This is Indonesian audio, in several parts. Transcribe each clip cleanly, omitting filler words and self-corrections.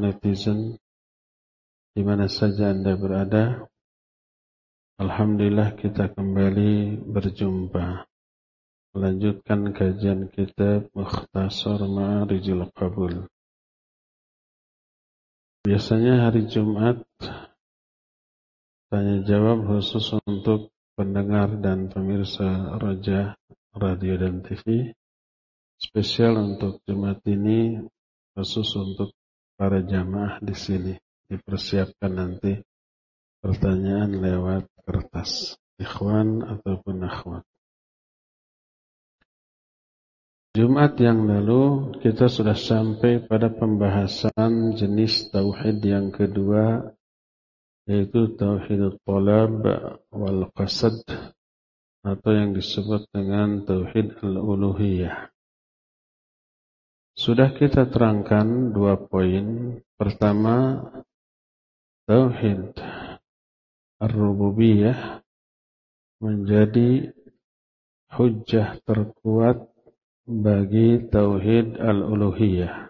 netizen di mana saja Anda berada. Alhamdulillah kita kembali berjumpa melanjutkan kajian kitab Mukhtasar Ma'arijil Qabul. Biasanya hari Jumat tanya jawab khusus untuk pendengar dan pemirsa Raja Radio dan TV. Spesial untuk Jumat ini khusus untuk para jamaah di sini. Dipersiapkan nanti pertanyaan lewat kertas, ikhwan ataupun akhwat. Jumat yang lalu kita sudah sampai pada pembahasan jenis tauhid yang kedua, yaitu tauhid talab wal qasad, atau yang disebut dengan tauhid al-uluhiyah. Sudah kita terangkan 2 poin. Pertama, tauhid ar-rububiyah menjadi hujjah terkuat bagi tauhid al-uluhiyah.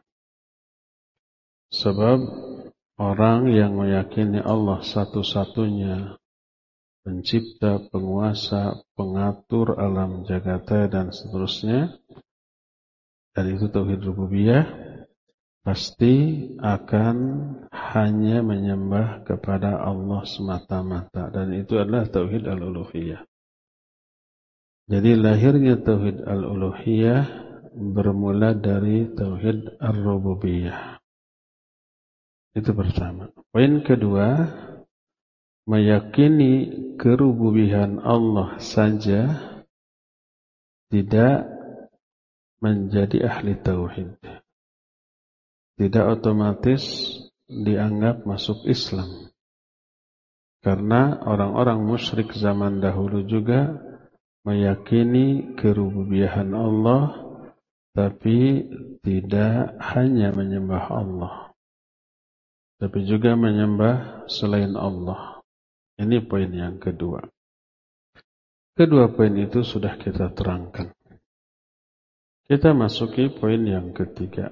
Sebab orang yang meyakini Allah satu-satunya pencipta, penguasa, pengatur alam jagata dan seterusnya, dan itu tauhid rububiyah, pasti akan hanya menyembah kepada Allah semata-mata, dan itu adalah tauhid al-uluhiyah. Jadi lahirnya tauhid al-uluhiyah bermula dari tauhid ar-rububiyah. Itu pertama. Poin kedua, meyakini kerububihan Allah saja tidak menjadi ahli tauhid. Tidak otomatis dianggap masuk Islam. Karena orang-orang musyrik zaman dahulu juga meyakini kerububihan Allah, tapi tidak hanya menyembah Allah, tapi juga menyembah selain Allah. Ini poin yang kedua. Kedua poin itu sudah kita terangkan. Kita masuki poin yang ketiga.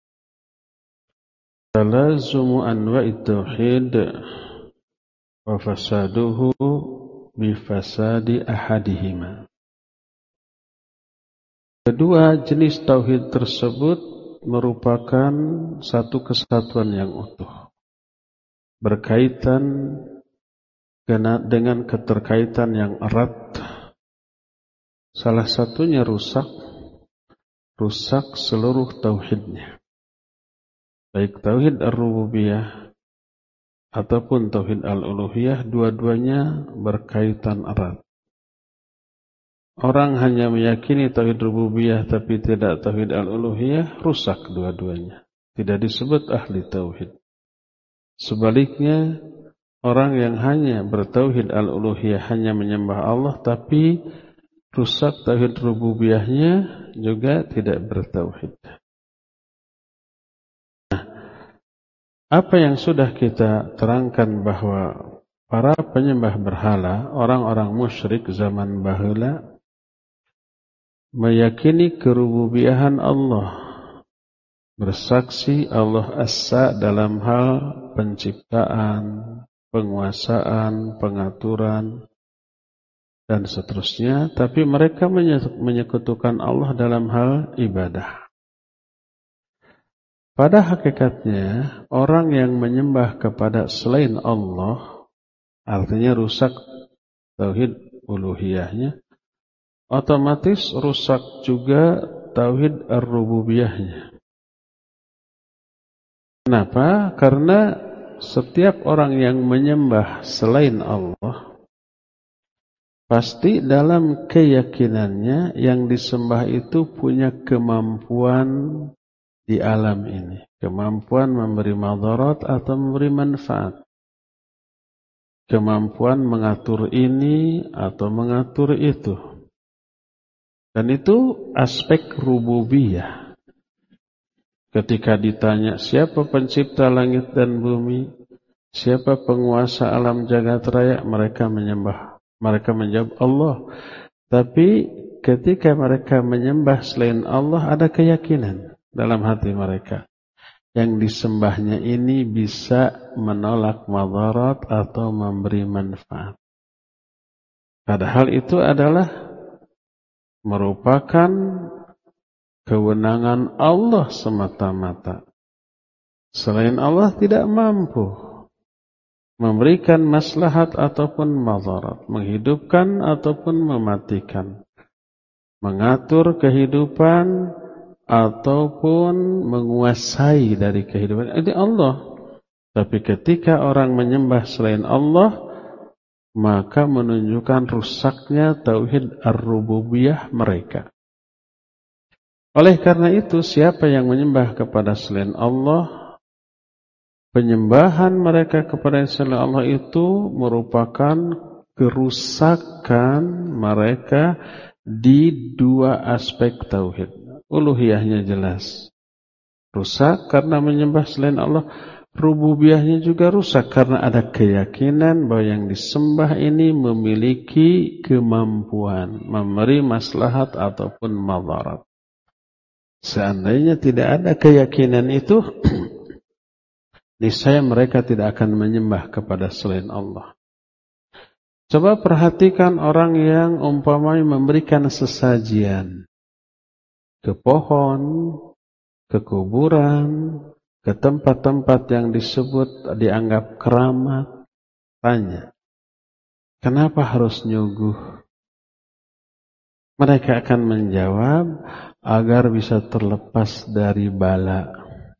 Talazumu anwa'it tauhid wa fasaduhu bifasadi ahadihima. Kedua jenis tauhid tersebut merupakan satu kesatuan yang utuh, berkaitan dengan keterkaitan yang erat. Salah satunya rusak seluruh tauhidnya, baik tauhid ar-rububiyah ataupun tauhid al-uluhiyah, dua-duanya berkaitan erat. Orang hanya meyakini tauhid rububiyah tapi tidak tauhid al-uluhiyah, rusak dua-duanya, tidak disebut ahli tauhid. Sebaliknya, orang yang hanya bertauhid al-uluhiyah, hanya menyembah Allah, tapi rusak tauhid rububiyahnya, juga tidak bertauhid. Nah, apa yang sudah kita terangkan bahwa para penyembah berhala, orang-orang musyrik zaman bahula, meyakini kerububiahan Allah, bersaksi Allah As-Sa dalam hal penciptaan, penguasaan, pengaturan, dan seterusnya, tapi mereka menyekutukan Allah dalam hal ibadah. Pada hakikatnya, orang yang menyembah kepada selain Allah, artinya rusak tauhid uluhiyahnya, otomatis rusak juga tauhid ar-rububiyahnya. Kenapa? Karena setiap orang yang menyembah selain Allah, pasti dalam keyakinannya yang disembah itu punya kemampuan di alam ini, kemampuan memberi madarat atau memberi manfaat, kemampuan mengatur ini atau mengatur itu. Dan itu aspek rububiyah. Ketika ditanya siapa pencipta langit dan bumi, siapa penguasa alam jagat raya, mereka menjawab Allah. Tapi ketika mereka menyembah selain Allah, ada keyakinan dalam hati mereka. yang disembahnya ini bisa menolak madarat atau memberi manfaat. Padahal itu adalah merupakan kewenangan Allah semata-mata. Selain Allah tidak mampu memberikan maslahat ataupun madarat, menghidupkan ataupun mematikan, mengatur kehidupan ataupun menguasai dari kehidupan. Ini Allah. Tapi ketika orang menyembah selain Allah, maka menunjukkan rusaknya tauhid ar-rububiyah mereka. Oleh karena itu, siapa yang menyembah kepada selain Allah, penyembahan mereka kepada selain Allah itu merupakan kerusakan mereka di dua aspek tauhid. Uluhiyahnya jelas rusak karena menyembah selain Allah. Rububiyahnya juga rusak karena ada keyakinan bahwa yang disembah ini memiliki kemampuan memberi maslahat ataupun madarat. Seandainya tidak ada keyakinan itu, niscaya mereka tidak akan menyembah kepada selain Allah. Coba perhatikan orang yang umpamanya memberikan sesajian ke pohon, ke kuburan, ke tempat-tempat yang disebut dianggap keramat. Tanya, kenapa harus nyuguh? Mereka akan menjawab, agar bisa terlepas dari bala,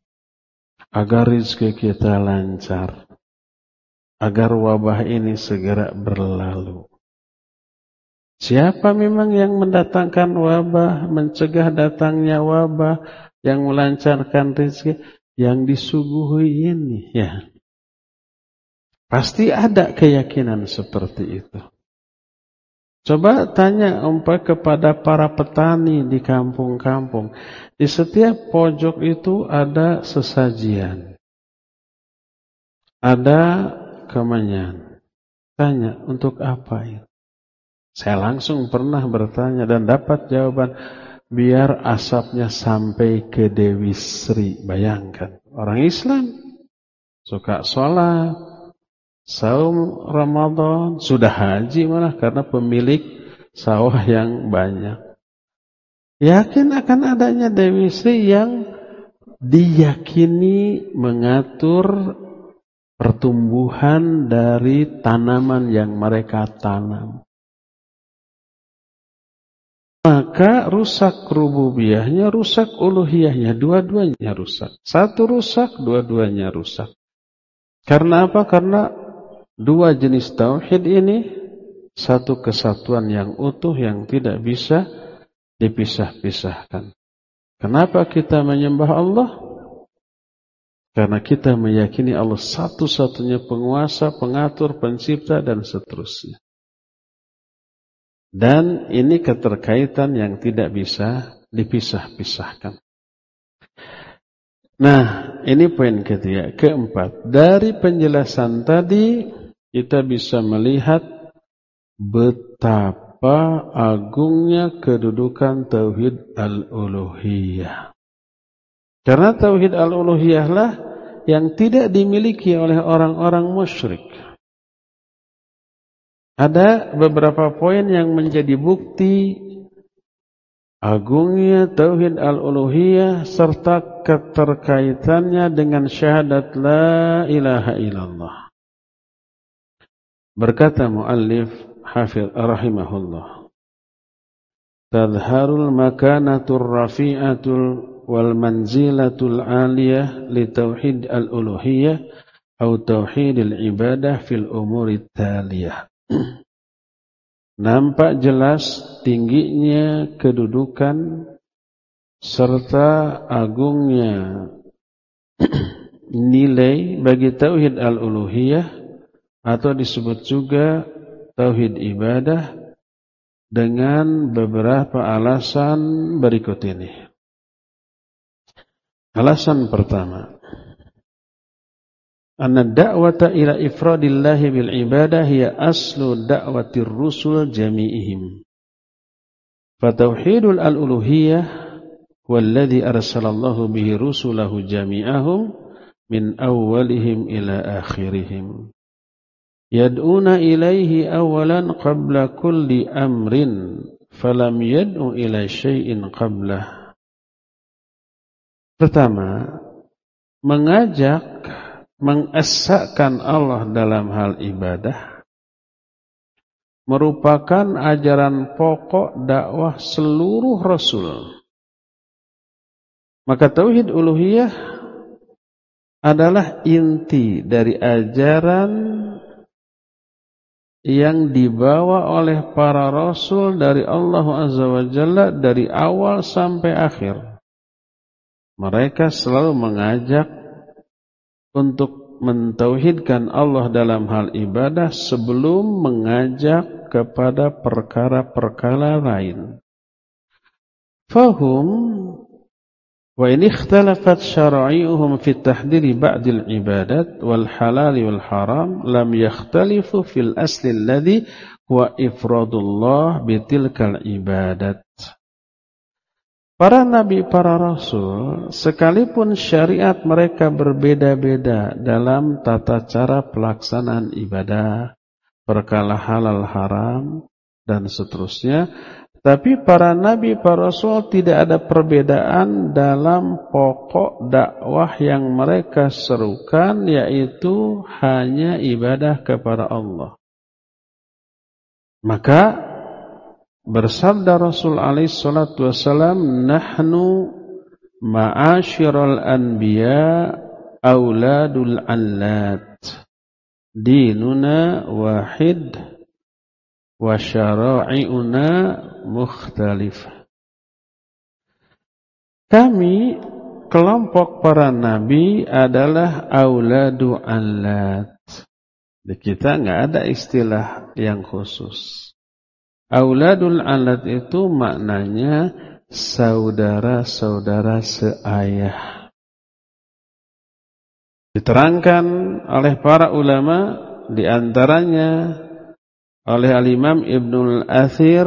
agar rezeki kita lancar, agar wabah ini segera berlalu. Siapa memang yang mendatangkan wabah, mencegah datangnya wabah, yang melancarkan rezeki? Yang disuguhi ini, ya. Pasti ada keyakinan seperti itu. Coba tanya kepada para petani di kampung-kampung. Di setiap pojok itu ada sesajian. Ada kemenyan. Tanya, untuk apa itu? Saya langsung pernah bertanya dan dapat jawaban, biar asapnya sampai ke Dewi Sri. Bayangkan, orang Islam suka sholat, saum Ramadan, sudah haji malah karena pemilik sawah yang banyak. Yakin akan adanya Dewi Sri yang diyakini mengatur pertumbuhan dari tanaman yang mereka tanam. Maka rusak rububiyahnya, rusak uluhiyahnya, dua-duanya rusak. Satu rusak, dua-duanya rusak. Karena apa? Karena dua jenis tauhid ini satu kesatuan yang utuh yang tidak bisa dipisah-pisahkan. Kenapa kita menyembah Allah? Karena kita meyakini Allah satu-satunya penguasa, pengatur, pencipta, dan seterusnya. Dan ini keterkaitan yang tidak bisa dipisah-pisahkan. Nah, ini poin ketiga. Keempat, dari penjelasan tadi kita bisa melihat betapa agungnya kedudukan tauhid al-uluhiyah. Karena tauhid al-uluhiyah lah yang tidak dimiliki oleh orang-orang musyrik. Ada beberapa poin yang menjadi bukti agungnya tauhid al-uluhiyah serta keterkaitannya dengan syahadat la ilaha illallah. Berkata muallif Hafidh rahimahullah, tadharul makanatur rafi'atul wal manzilatul aliyah li tauhid al-uluhiyah atau tauhidil ibadah fil umuri taliyah. Nampak jelas tingginya kedudukan serta agungnya nilai bagi tauhid al-uluhiyah atau disebut juga tauhid ibadah dengan beberapa alasan berikut ini. Alasan pertama, anna da'wata ila ifradillahi bil ibadah hiya aslu da'watir rusul jami'ihim. Fatauhidul al-uluhiyah walladzi arsalallahu bihi rusulahu jami'ahum min awwalihim ila akhirihim yad'una ilaihi awalan qabla kulli amrin falam yad'u ila syai'in qablah. Pertama, mengajak, mengesahkan Allah dalam hal ibadah merupakan ajaran pokok dakwah seluruh rasul. Maka tauhid uluhiyah adalah inti dari ajaran yang dibawa oleh para rasul dari Allah Azza wa Jalla dari awal sampai akhir. Mereka selalu mengajak untuk mentauhidkan Allah dalam hal ibadah sebelum mengajak kepada perkara-perkara lain. Fahum wa in ikhtalafat syara'i'uhum fi tahdiri ba'dil ibadat wal halal wal haram lam yakhtalifu fil asli alladhi huwa ifradullah bitilkal ibadat. Para nabi, para rasul, sekalipun syariat mereka berbeda-beda dalam tata cara pelaksanaan ibadah, perkara halal haram, dan seterusnya, tapi para nabi, para rasul tidak ada perbedaan dalam pokok dakwah yang mereka serukan, yaitu hanya ibadah kepada Allah. Maka bersabda Rasul alaihi salatu wasalam, nahnu ma'asyiral anbiya auladul allat dinuna wahid wa syara'i'una mukhtalif. Kami kelompok para nabi adalah auladu allat. Di kita enggak ada istilah yang khusus. Auladul alat itu maknanya saudara-saudara seayah. Diterangkan oleh para ulama, di antaranya oleh Al-Imam Ibnul Athir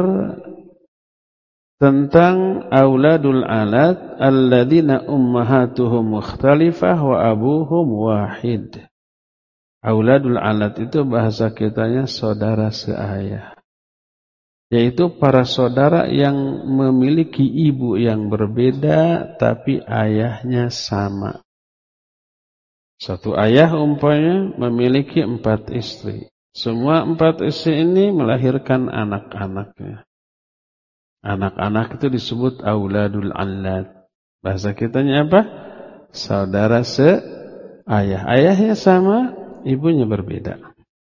tentang auladul alat alladzina ummahatuhum mukhtalifah wa abuhum wahid. Auladul alat itu bahasa kitanya saudara seayah, yaitu para saudara yang memiliki ibu yang berbeda tapi ayahnya sama. Satu ayah umpamanya memiliki 4 istri. Semua 4 istri ini melahirkan anak-anaknya. Anak-anak itu disebut auladul allat. Bahasa kitanya apa? Saudara seayah. Ayahnya sama, ibunya berbeda.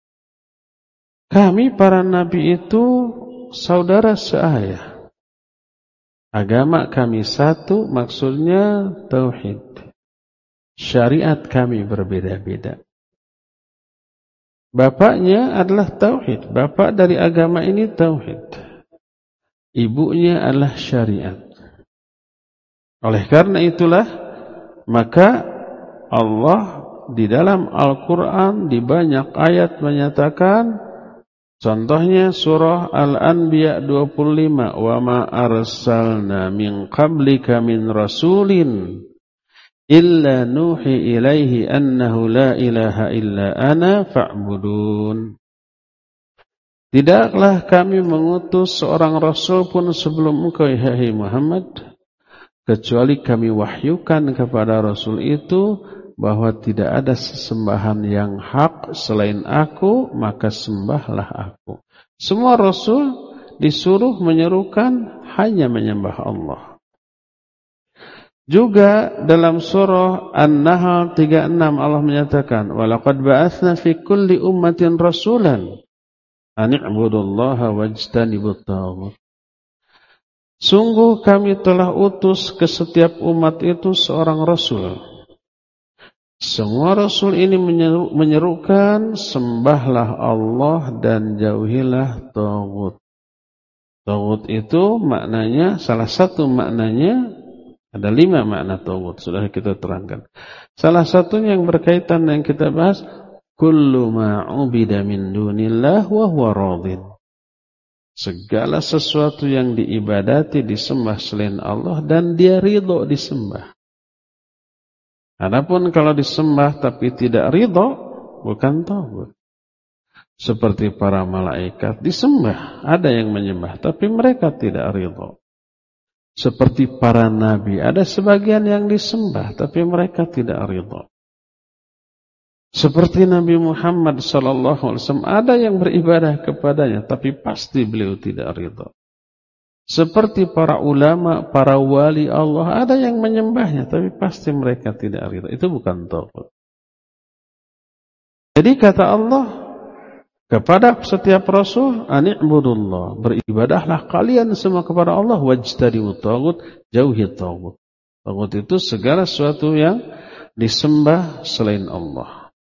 Kami para nabi itu saudara seayah. Agama kami satu, maksudnya tauhid. Syariat kami berbeda-beda. Bapaknya adalah tauhid. Bapak dari agama ini tauhid. Ibunya adalah syariat. Oleh karena itulah, maka Allah di dalam Al-Quran di banyak ayat menyatakan, contohnya surah Al-Anbiya 25, wa ma arsalna min qablika min rasulin illa nuhi ilaihi annahu la ilaha illa ana fa'budun. Tidaklah kami mengutus seorang rasul pun sebelum engkau, hai Muhammad, kecuali kami wahyukan kepada rasul itu bahwa tidak ada sesembahan yang hak selain aku, maka sembahlah aku. Semua rasul disuruh menyerukan hanya menyembah Allah. Juga dalam surah An-Nahl 36 Allah menyatakan, walaqad ba'atsna fi kulli ummatin rasulan an i'budullaha wajtanibut taghut. Sungguh kami telah utus ke setiap umat itu seorang rasul. Semua rasul ini menyerukan sembahlah Allah dan jauhilah taghut. Taghut itu maknanya, salah satu maknanya, ada 5 makna taghut, sudah kita terangkan. Salah satunya yang berkaitan yang kita bahas, kullu ma ubida min dunillah wa huwa radin. segala sesuatu yang diibadati, disembah selain Allah, dan dia ridho disembah. Adapun kalau disembah tapi tidak ridho, bukan taubat. Seperti para malaikat disembah, ada yang menyembah, tapi mereka tidak ridho. Seperti para nabi, ada sebagian yang disembah, tapi mereka tidak ridho. Seperti Nabi Muhammad SAW, ada yang beribadah kepadanya, tapi pasti beliau tidak ridho. Seperti para ulama, para wali Allah, ada yang menyembahnya, tapi pasti mereka tidak ridho. Itu bukan taubat. Jadi kata Allah kepada setiap rasul, ani'budullah, beribadahlah kalian semua kepada Allah, wajtanibu taghut, jauhi taghut. Taghut itu segala sesuatu yang disembah selain Allah.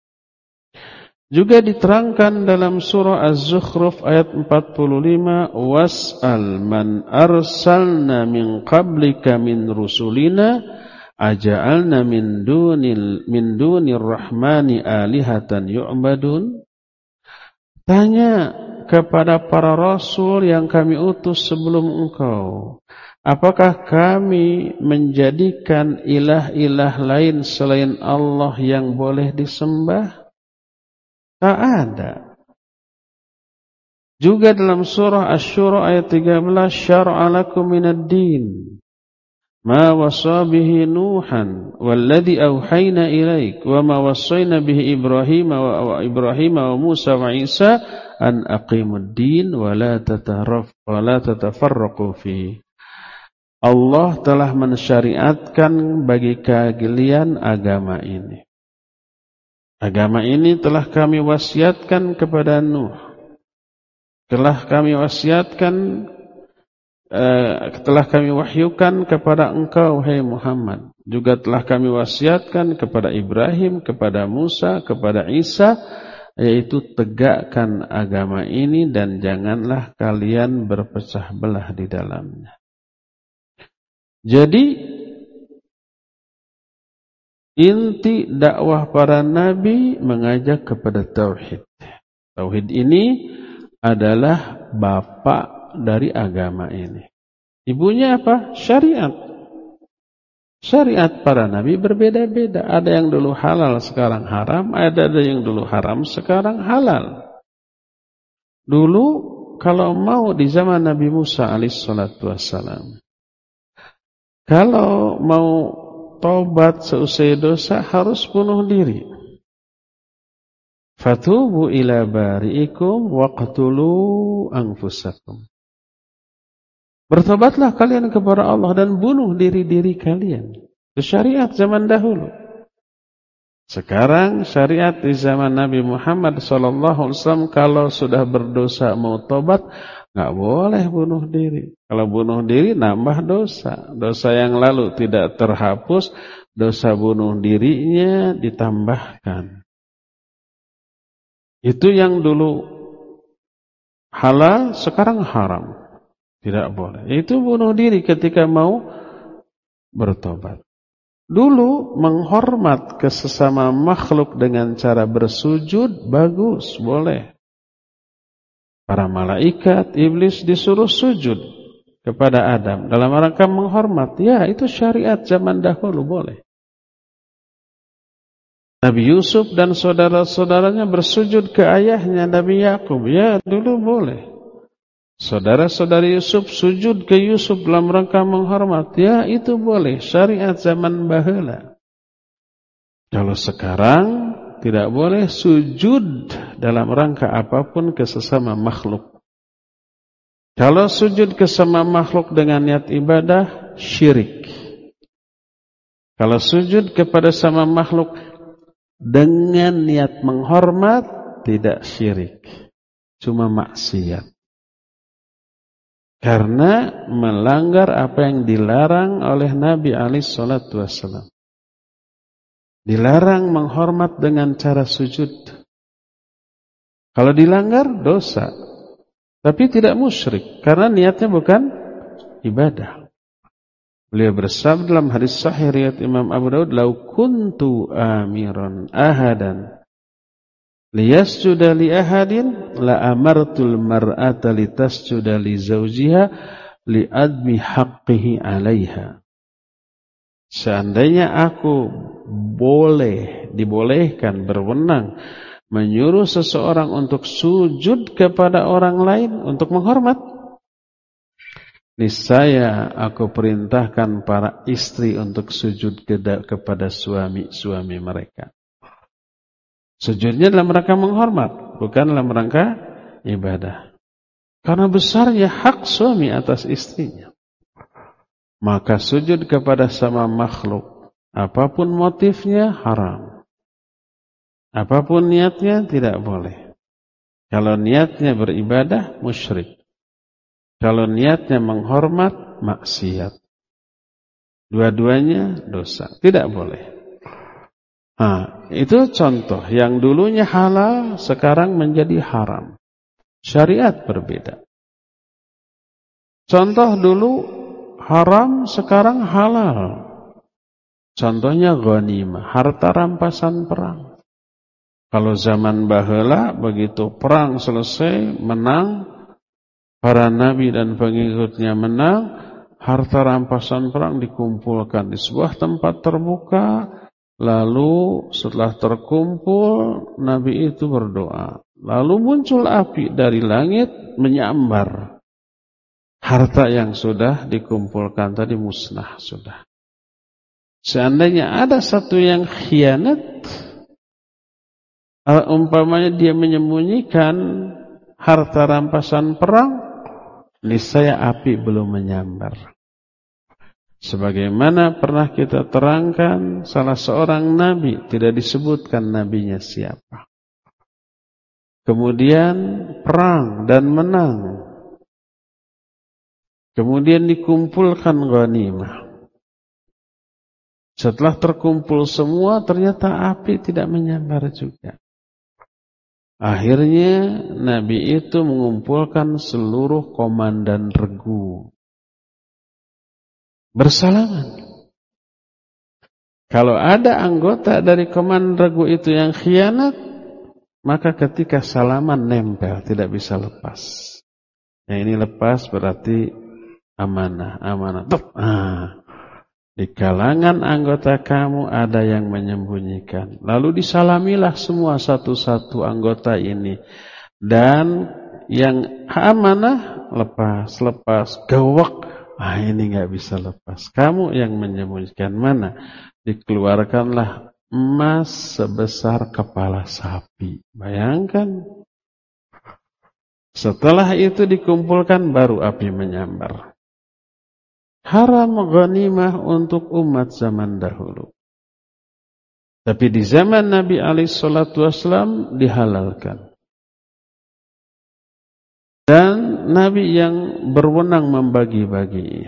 Juga diterangkan dalam surah Az-Zukhruf ayat 45, was'al man arsalna min qablika min rusulina aja'alna min dunir rahmani alihatan yu'badun. Tanya kepada para rasul yang kami utus sebelum engkau, apakah kami menjadikan ilah-ilah lain selain Allah yang boleh disembah? Tak ada. Juga dalam surah Asy-Syura ayat 13, syar'a lakum minad din ma wasa bihi Nuhan walladzi auhayna ilaik wa ma wassayna bihi Ibrahim wa Musa wa Isa an aqimud din wa la tatafarraqu fi. Allah telah mensyariatkan bagi kalian agama ini. Agama ini telah kami wasiatkan kepada Nuh. Telah kami wahyukan kepada engkau, hai Muhammad. Juga telah kami wasiatkan kepada Ibrahim, kepada Musa, kepada Isa, yaitu tegakkan agama ini dan janganlah kalian berpecah belah di dalamnya. Jadi inti dakwah para nabi mengajak kepada tauhid. Tauhid ini adalah bapak dari agama ini. Ibunya apa? Syariat. Syariat para nabi berbeda-beda. Ada yang dulu halal sekarang haram, ada yang dulu haram sekarang halal. Dulu kalau mau di zaman Nabi Musa alaihissalatu wassalam, kalau mau taubat seusai dosa harus bunuh diri. Fatubu ila bari'ikum waqtulu anfusakum. Bertobatlah kalian kepada Allah dan bunuh diri-diri kalian. Itu syariat zaman dahulu. Sekarang syariat di zaman Nabi Muhammad SAW, kalau sudah berdosa mau tobat, nggak boleh bunuh diri. Kalau bunuh diri nambah dosa. Dosa yang lalu tidak terhapus, dosa bunuh dirinya ditambahkan. Itu yang dulu halal, sekarang haram. Tidak boleh. Itu bunuh diri ketika mau bertobat. Dulu menghormat ke sesama makhluk dengan cara bersujud, bagus, boleh. Para malaikat, iblis disuruh sujud kepada Adam dalam rangka menghormat. Ya, itu syariat zaman dahulu, boleh. Nabi Yusuf dan saudara-saudaranya bersujud ke ayahnya Nabi Yakub. Ya, dulu boleh. Saudara-saudari Yusuf sujud ke Yusuf dalam rangka menghormat. Ya, itu boleh. Syariat zaman baheula. Kalau sekarang tidak boleh sujud dalam rangka apapun ke sesama makhluk. Kalau sujud ke sesama makhluk dengan niat ibadah, syirik. Kalau sujud kepada sama makhluk dengan niat menghormat, tidak syirik. Cuma maksiat. Karena melanggar apa yang dilarang oleh Nabi SAW. Dilarang menghormat dengan cara sujud. Kalau dilanggar, dosa. Tapi tidak musyrik. Karena niatnya bukan ibadah. Beliau bersabda dalam hadis sahih riwayat Imam Abu Daud, "Lau kuntu amiran ahadan liyasjuda li ahadin la amartul mar'ata litasjuda li zawjiha li admi haqqihi 'alaiha. Seandainya aku dibolehkan, berwenang menyuruh seseorang untuk sujud kepada orang lain untuk menghormat, niscaya aku perintahkan para istri untuk sujud kepada suami-suami mereka. Sujudnya dalam rangka menghormat, bukan dalam rangka ibadah. Karena besarnya hak suami atas istrinya. Maka sujud kepada sama makhluk, apapun motifnya haram. Apapun niatnya tidak boleh. Kalau niatnya beribadah, musyrik. Kalau niatnya menghormat, maksiat. Dua-duanya dosa, tidak boleh. Nah, itu contoh yang dulunya halal sekarang menjadi haram. Syariat berbeda. Contoh dulu haram sekarang halal. Contohnya ghanimah, harta rampasan perang. Kalau zaman baheula begitu perang selesai, menang, para nabi dan pengikutnya menang, harta rampasan perang dikumpulkan di sebuah tempat terbuka. Lalu setelah terkumpul, Nabi itu berdoa. Lalu muncul api dari langit menyambar. Harta yang sudah dikumpulkan tadi musnah sudah. Seandainya ada satu yang khianat, umpamanya dia menyembunyikan harta rampasan perang, niscaya api belum menyambar. Sebagaimana pernah kita terangkan, salah seorang nabi, tidak disebutkan nabinya siapa. Kemudian perang dan menang. Kemudian dikumpulkan ghanimah. Setelah terkumpul semua, ternyata api tidak menyambar juga. Akhirnya nabi itu mengumpulkan seluruh komandan regu. Bersalaman. Kalau ada anggota dari komandan regu itu yang khianat, maka ketika salaman nempel, tidak bisa lepas. Yang ini lepas berarti amanah. Di kalangan anggota kamu ada yang menyembunyikan. Lalu disalamilah semua satu-satu anggota ini. Dan yang amanah lepas, gawak. Ini gak bisa lepas. Kamu yang menyembunyikan mana? Dikeluarkanlah emas sebesar kepala sapi. Bayangkan. Setelah itu dikumpulkan baru api menyambar. Haram ghanimah untuk umat zaman dahulu. Tapi di zaman Nabi SAW dihalalkan. Dan Nabi yang berwenang membagi-bagi.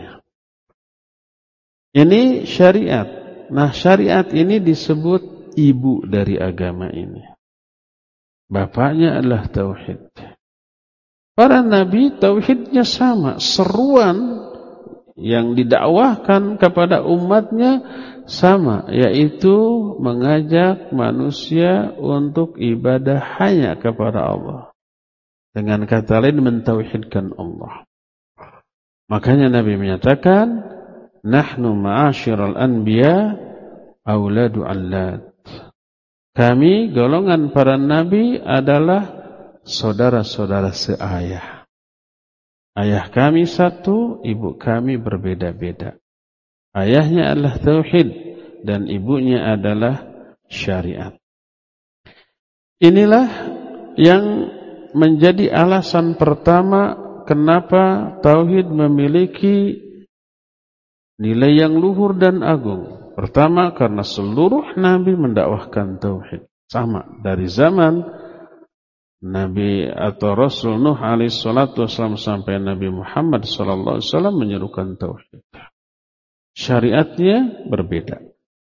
Ini syariat. Nah, syariat ini disebut ibu dari agama ini. Bapaknya adalah tauhid. Para nabi tauhidnya sama. Seruan yang didakwahkan kepada umatnya sama. Yaitu mengajak manusia untuk ibadah hanya kepada Allah. Dengan kata lain mentauhidkan Allah. Makanya Nabi menyatakan, nahnu ma'asyiral anbiya auladu allad. Kami golongan para nabi adalah saudara-saudara seayah. Ayah kami satu, ibu kami berbeda-beda. Ayahnya adalah tauhid dan ibunya adalah syariat. Inilah yang menjadi alasan pertama kenapa tauhid memiliki nilai yang luhur dan agung. Pertama, karena seluruh nabi mendakwahkan tauhid. Sama dari zaman Nabi atau Rasul Nuh alaihi salatu wasallam sampai Nabi Muhammad sallallahu alaihi wasallam menyerukan tauhid. Syariatnya berbeda.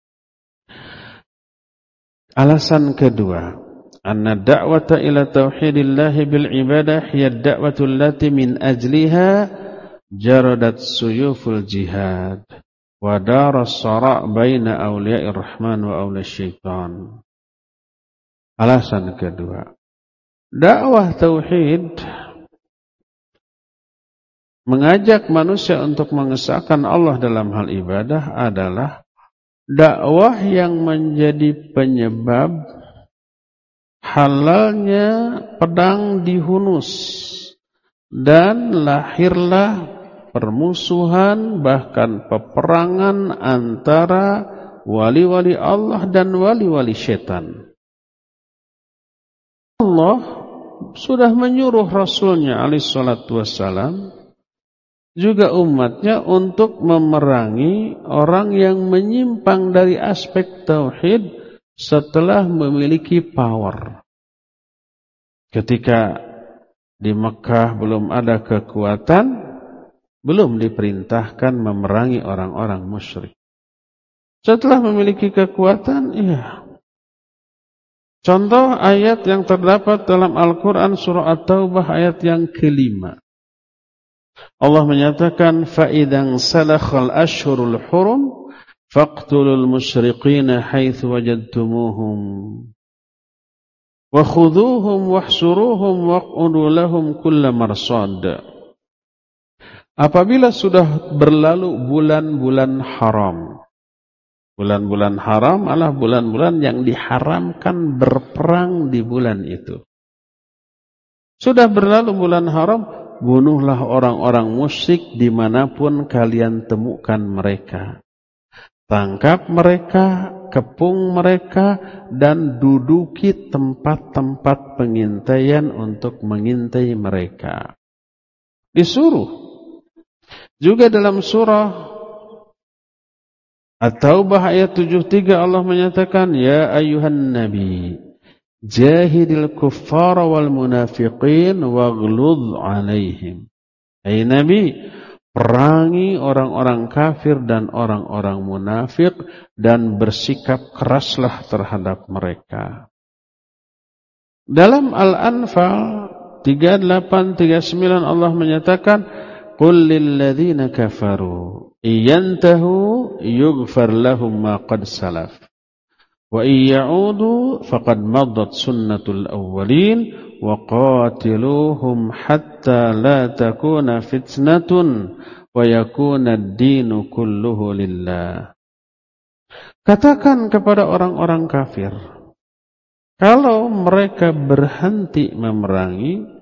Alasan kedua, anna da'wata ila tauhidillahi bil ibadah hiya ad-da'watu allati min ajliha jaradat suyuful jihad wa daras sara' baina awliya'ir rahman wa awliyasyaitan. Alasan kedua, dakwah tauhid mengajak manusia untuk mengesahkan Allah dalam hal ibadah adalah dakwah yang menjadi penyebab halalnya pedang di Hunus dan lahirlah permusuhan bahkan peperangan antara wali-wali Allah dan wali-wali syaitan. Allah sudah menyuruh Rasulnya alaihi salatu wassalam juga umatnya untuk memerangi orang yang menyimpang dari aspek tauhid setelah memiliki power. Ketika di Mekah belum ada kekuatan, belum diperintahkan memerangi orang-orang musyrik. Setelah memiliki kekuatan, iya. Contoh ayat yang terdapat dalam Al-Quran surah At-Taubah ayat yang ke-5. Allah menyatakan فَإِذَا انْسَلَخَ الْأَشْهُرُ الْحُرُمُ فَاقْتُلُوا الْمُشْرِقِينَ حَيْثُ وَجَدْتُمُوهُمْ وَخُذُوهُمْ وَاحْصُرُوهُمْ وَاقْعُدُوا لَهُمْ كُلَّ مَرْصَادٍ. Apabila sudah berlalu bulan-bulan haram. Bulan-bulan haram adalah bulan-bulan yang diharamkan berperang di bulan itu. Sudah berlalu bulan haram, bunuhlah orang-orang musyrik dimanapun kalian temukan mereka. Tangkap mereka, kepung mereka, dan duduki tempat-tempat pengintaian untuk mengintai mereka. Disuruh. Juga dalam surah At-Taubah ayat 73 Allah menyatakan, Ya ayuhan nabi, jahidil kuffara wal munafiqin waghludh alaihim. Hai Nabi, perangi orang-orang kafir dan orang-orang munafik dan bersikap keraslah terhadap mereka. Dalam Al-Anfal 38-39 Allah menyatakan, Qul lilladzina kafaru iyantahu yughfar lahum ma qad salaf wa iyya'udu faqad maddat sunnatul awwalin wa qatiluhum hatta la takuna fitnatun wa yakuna ad-dinu kulluhu lillah. Katakan kepada orang-orang kafir, kalau mereka berhenti memerangi,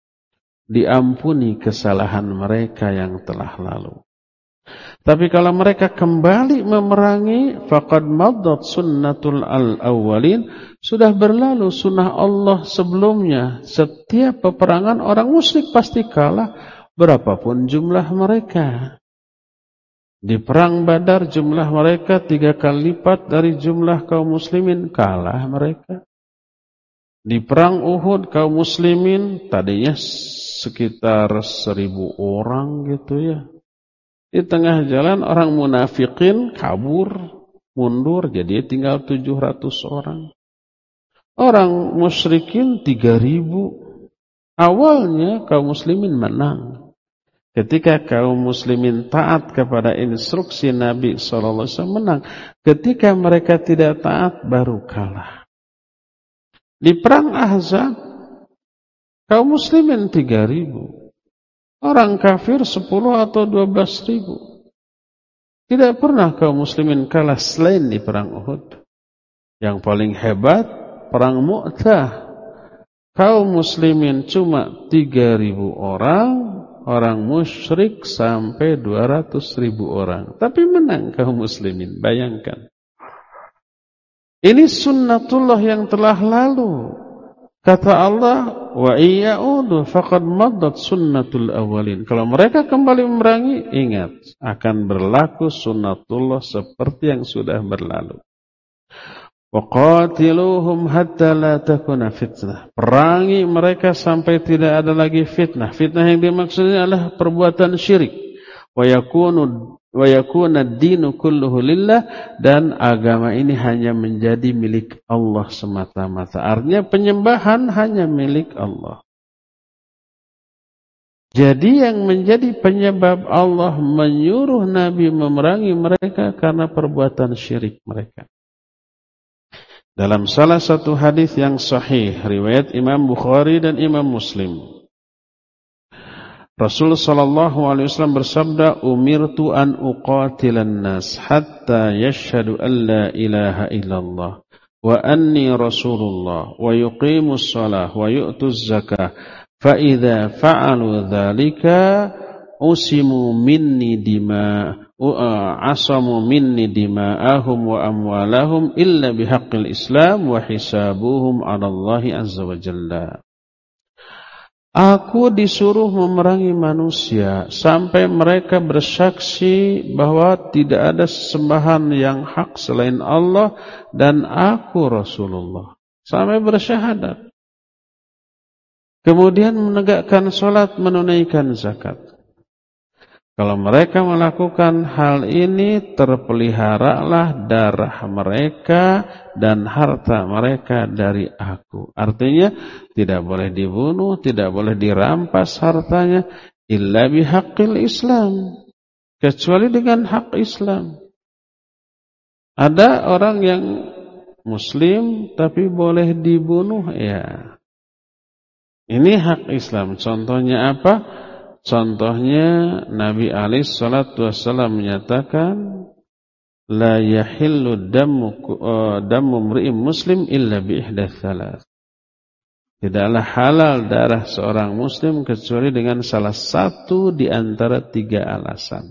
diampuni kesalahan mereka yang telah lalu. Tapi kalau mereka kembali memerangi, faqad maddat sunnatul awwalin, sudah berlalu sunnah Allah sebelumnya. Setiap peperangan orang musyrik pasti kalah, berapapun jumlah mereka. Di perang Badar jumlah mereka 3 kali lipat dari jumlah kaum muslimin, kalah mereka. Di perang Uhud kaum muslimin tadinya sekitar 1.000 orang gitu ya. Di tengah jalan orang munafikin kabur, mundur, jadi tinggal 700 orang. Orang musyrikin 3.000. Awalnya kaum muslimin menang. Ketika kaum muslimin taat kepada instruksi Nabi SAW menang. Ketika mereka tidak taat baru kalah. Di perang Ahzab kaum muslimin 3.000. Orang kafir 10 atau 12.000. Tidak pernah kaum muslimin kalah selain di perang Uhud. Yang paling hebat perang Mu'tah. Kaum muslimin cuma 3.000 orang, orang musyrik sampai 200.000 orang. Tapi menang kaum muslimin, bayangkan. Ini sunnatullah yang telah lalu. Kata Allah, wa iyya'udu faqad maddat sunnatul awwalin. Kalau mereka kembali memerangi, ingat, akan berlaku sunnatullah seperti yang sudah berlalu. Wa qatiluhum hatta la takuna fitnah. Perangi mereka sampai tidak ada lagi fitnah. Fitnah yang dimaksudnya adalah perbuatan syirik. Wa yakuna ad-dinu kulluhu lillah, dan agama ini hanya menjadi milik Allah semata-mata. Artinya penyembahan hanya milik Allah. Jadi yang menjadi penyebab Allah menyuruh Nabi memerangi mereka karena perbuatan syirik mereka. Dalam salah satu hadis yang sahih riwayat Imam Bukhari dan Imam Muslim, Rasul sallallahu alaihi wasallam bersabda, "Umirtu an uqatilan nas hatta yashhadu an la ilaha illallah wa anni rasulullah wa yuqimus shalah wa yu'tuz zakah fa idza fa'alu dzalika usimu minni asamu minni dima'ahum wa amwalahum illa bihaqqil Islam wa hisabuhum 'ala Allah azza wa jalla." Aku disuruh memerangi manusia sampai mereka bersaksi bahwa tidak ada sesembahan yang hak selain Allah dan aku Rasulullah. Sampai bersyahadat. Kemudian menegakkan sholat, menunaikan zakat. Kalau mereka melakukan hal ini, terpeliharalah darah mereka dan harta mereka dari aku. Artinya, tidak boleh dibunuh, tidak boleh dirampas hartanya, illa bihaqqil Islam. Kecuali dengan hak Islam. Ada orang yang Muslim, tapi boleh dibunuh, ya. Ini hak Islam. Contohnya apa? Contohnya Nabi alaihi salatu wassalam menyatakan la yahillu damu mri'in muslim illa bi ihdath thalath. Tidaklah halal darah seorang muslim kecuali dengan salah satu di antara 3 alasan.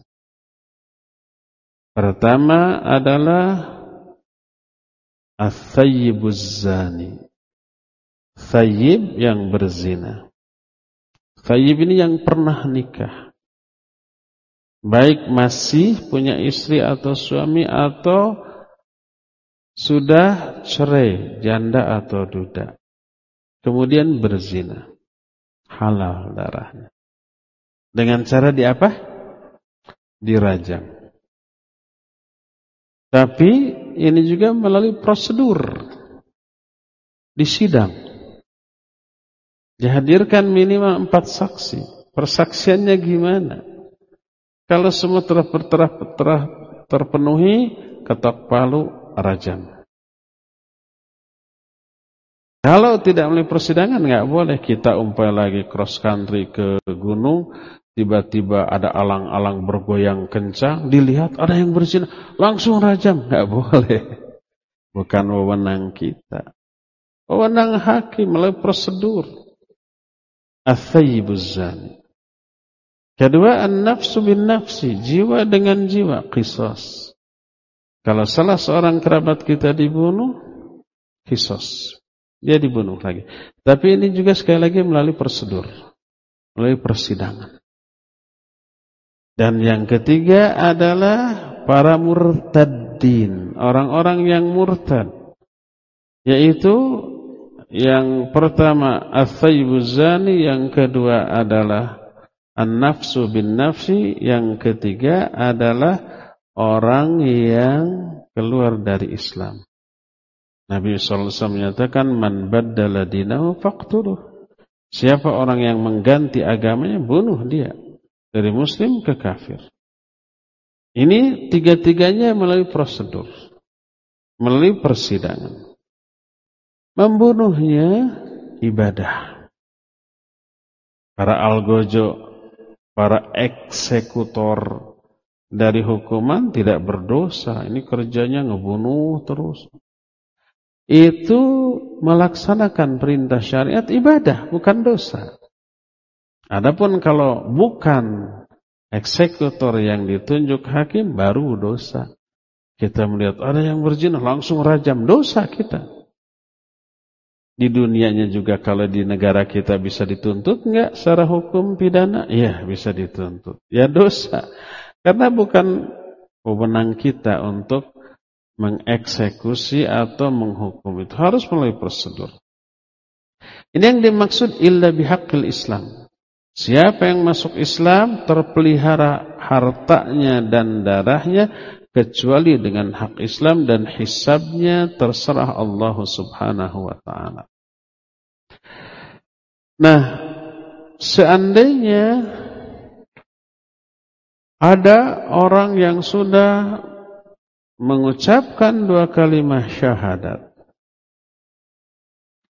Pertama adalah ats-tsayyibuz zani. Tsayyib yang berzina. Thayyib ini yang pernah nikah. Baik masih punya istri atau suami atau sudah cerai, janda atau duda. Kemudian berzina. Halal darahnya. Dengan cara di apa? Dirajam. Tapi ini juga melalui prosedur di sidang. Dihadirkan minimal 4 saksi. Persaksiannya gimana? Kalau semua terpenuhi, ketok palu, rajam. Kalau tidak melalui persidangan, nggak boleh. Kita umpai lagi cross country ke gunung, tiba-tiba ada alang-alang bergoyang kencang, dilihat ada yang berzina, langsung rajam. Nggak boleh. Bukan wewenang kita. Wewenang hakim melalui prosedur. Ats-tsayyibuz zani. Kedua, an-nafsu bin nafsi, jiwa dengan jiwa, qisas. Kalau salah seorang kerabat kita dibunuh, qisas. Dia dibunuh lagi. Tapi ini juga sekali lagi melalui prosedur, melalui persidangan. Dan yang ketiga adalah para murtaddin, orang-orang yang murtad. Yaitu yang pertama ats-tsayyibuz zani, yang kedua adalah an-nafsu bin nafsi, yang ketiga adalah orang yang keluar dari Islam. Nabi sallallahu alaihi wasallam menyatakan man baddala dinahu faqtuluh. Siapa orang yang mengganti agamanya, bunuh dia. Dari muslim ke kafir. Ini tiga-tiganya melalui prosedur, melalui persidangan. Membunuhnya ibadah. Para algojo, para eksekutor dari hukuman tidak berdosa. Ini kerjanya ngebunuh terus. Itu melaksanakan perintah syariat ibadah, bukan dosa. Adapun kalau bukan eksekutor yang ditunjuk hakim, baru dosa. Kita melihat ada yang berzina, langsung rajam, dosa kita. Di dunianya juga kalau di negara kita bisa dituntut enggak secara hukum pidana? Iya, bisa dituntut. Ya dosa. Karena bukan wewenang kita untuk mengeksekusi atau menghukum, itu harus melalui prosedur. Ini yang dimaksud illa bihaqqil Islam. Siapa yang masuk Islam terpelihara hartanya dan darahnya kecuali dengan hak Islam, dan hisabnya terserah Allah Subhanahu wa ta'ala. Nah, seandainya ada orang yang sudah mengucapkan 2 kalimat syahadat,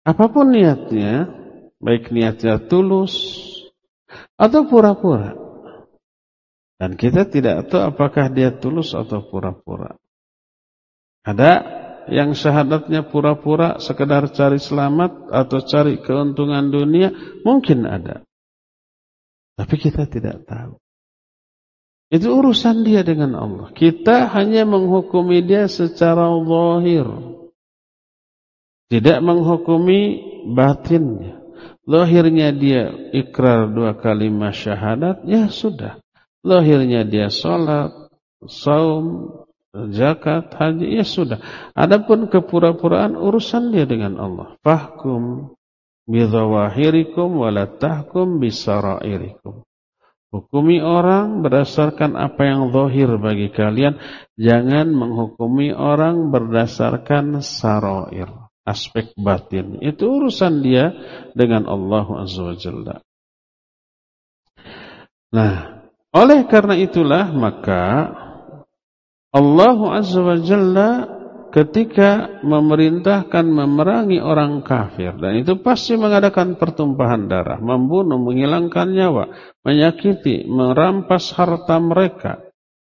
Apapun niatnya, baik niatnya tulus atau pura-pura. Dan kita tidak tahu apakah dia tulus atau pura-pura. Ada yang syahadatnya pura-pura sekedar cari selamat atau cari keuntungan dunia, mungkin ada. Tapi kita tidak tahu. Itu urusan dia dengan Allah. Kita hanya menghukumi dia secara zahir. Tidak menghukumi batinnya. Zahirnya dia ikrar 2 kalimat syahadat, ya sudah. Zahirnya dia salat, saum, zakat, haji, ya sudah. Adapun kepura-puraan urusan dia dengan Allah. Fahkum bidhawahirikum wala tahkum bisarairikum. Hukumi orang berdasarkan apa yang zahir bagi kalian, jangan menghukumi orang berdasarkan sarair, aspek batin. Itu urusan dia dengan Allah Azza wa Jalla. Nah, oleh karena itulah maka Allah Azza wa Jalla ketika memerintahkan memerangi orang kafir, dan itu pasti mengadakan pertumpahan darah, membunuh, menghilangkan nyawa, menyakiti, merampas harta mereka.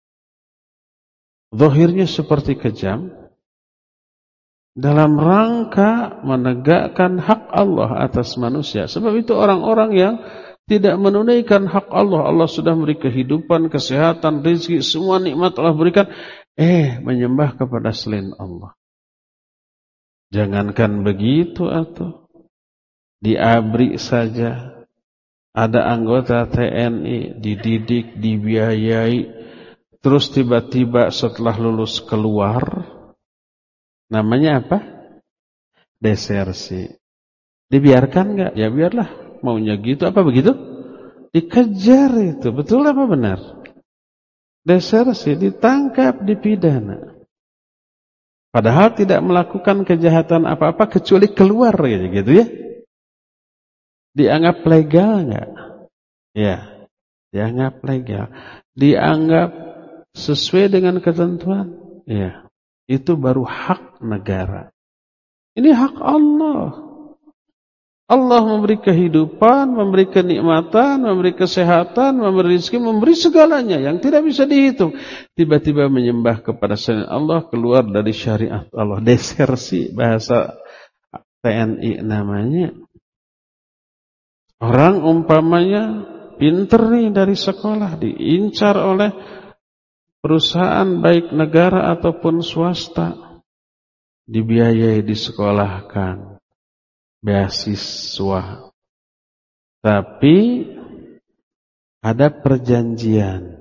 Zahirnya seperti kejam dalam rangka menegakkan hak Allah atas manusia. Sebab itu orang-orang yang tidak menunaikan hak Allah, Allah sudah memberi kehidupan, kesehatan, rezeki, semua nikmat Allah berikan, menyembah kepada selain Allah. Jangankan begitu atau di ABRI saja ada anggota TNI dididik, dibiayai, terus tiba-tiba setelah lulus keluar, namanya apa? Desersi. Dibiarkan enggak? Ya biarlah. Maunya gitu apa begitu? Dikejar itu. Betul apa benar? Desersi, ditangkap, dipidana. Padahal tidak melakukan kejahatan apa-apa kecuali keluar gitu ya. Dianggap legal enggak? Ya, dianggap legal. Dianggap sesuai dengan ketentuan? Ya. Itu baru hak negara. Ini hak Allah. Allah memberi kehidupan, memberi kenikmatan, memberi kesehatan, memberi rezeki, memberi segalanya yang tidak bisa dihitung. Tiba-tiba menyembah kepada selain Allah, keluar dari syariat Allah. Desersi bahasa TNI namanya. Orang umpamanya pinter nih dari sekolah, diincar oleh perusahaan baik negara ataupun swasta, dibiayai, disekolahkan, beasiswa. Tapi ada perjanjian.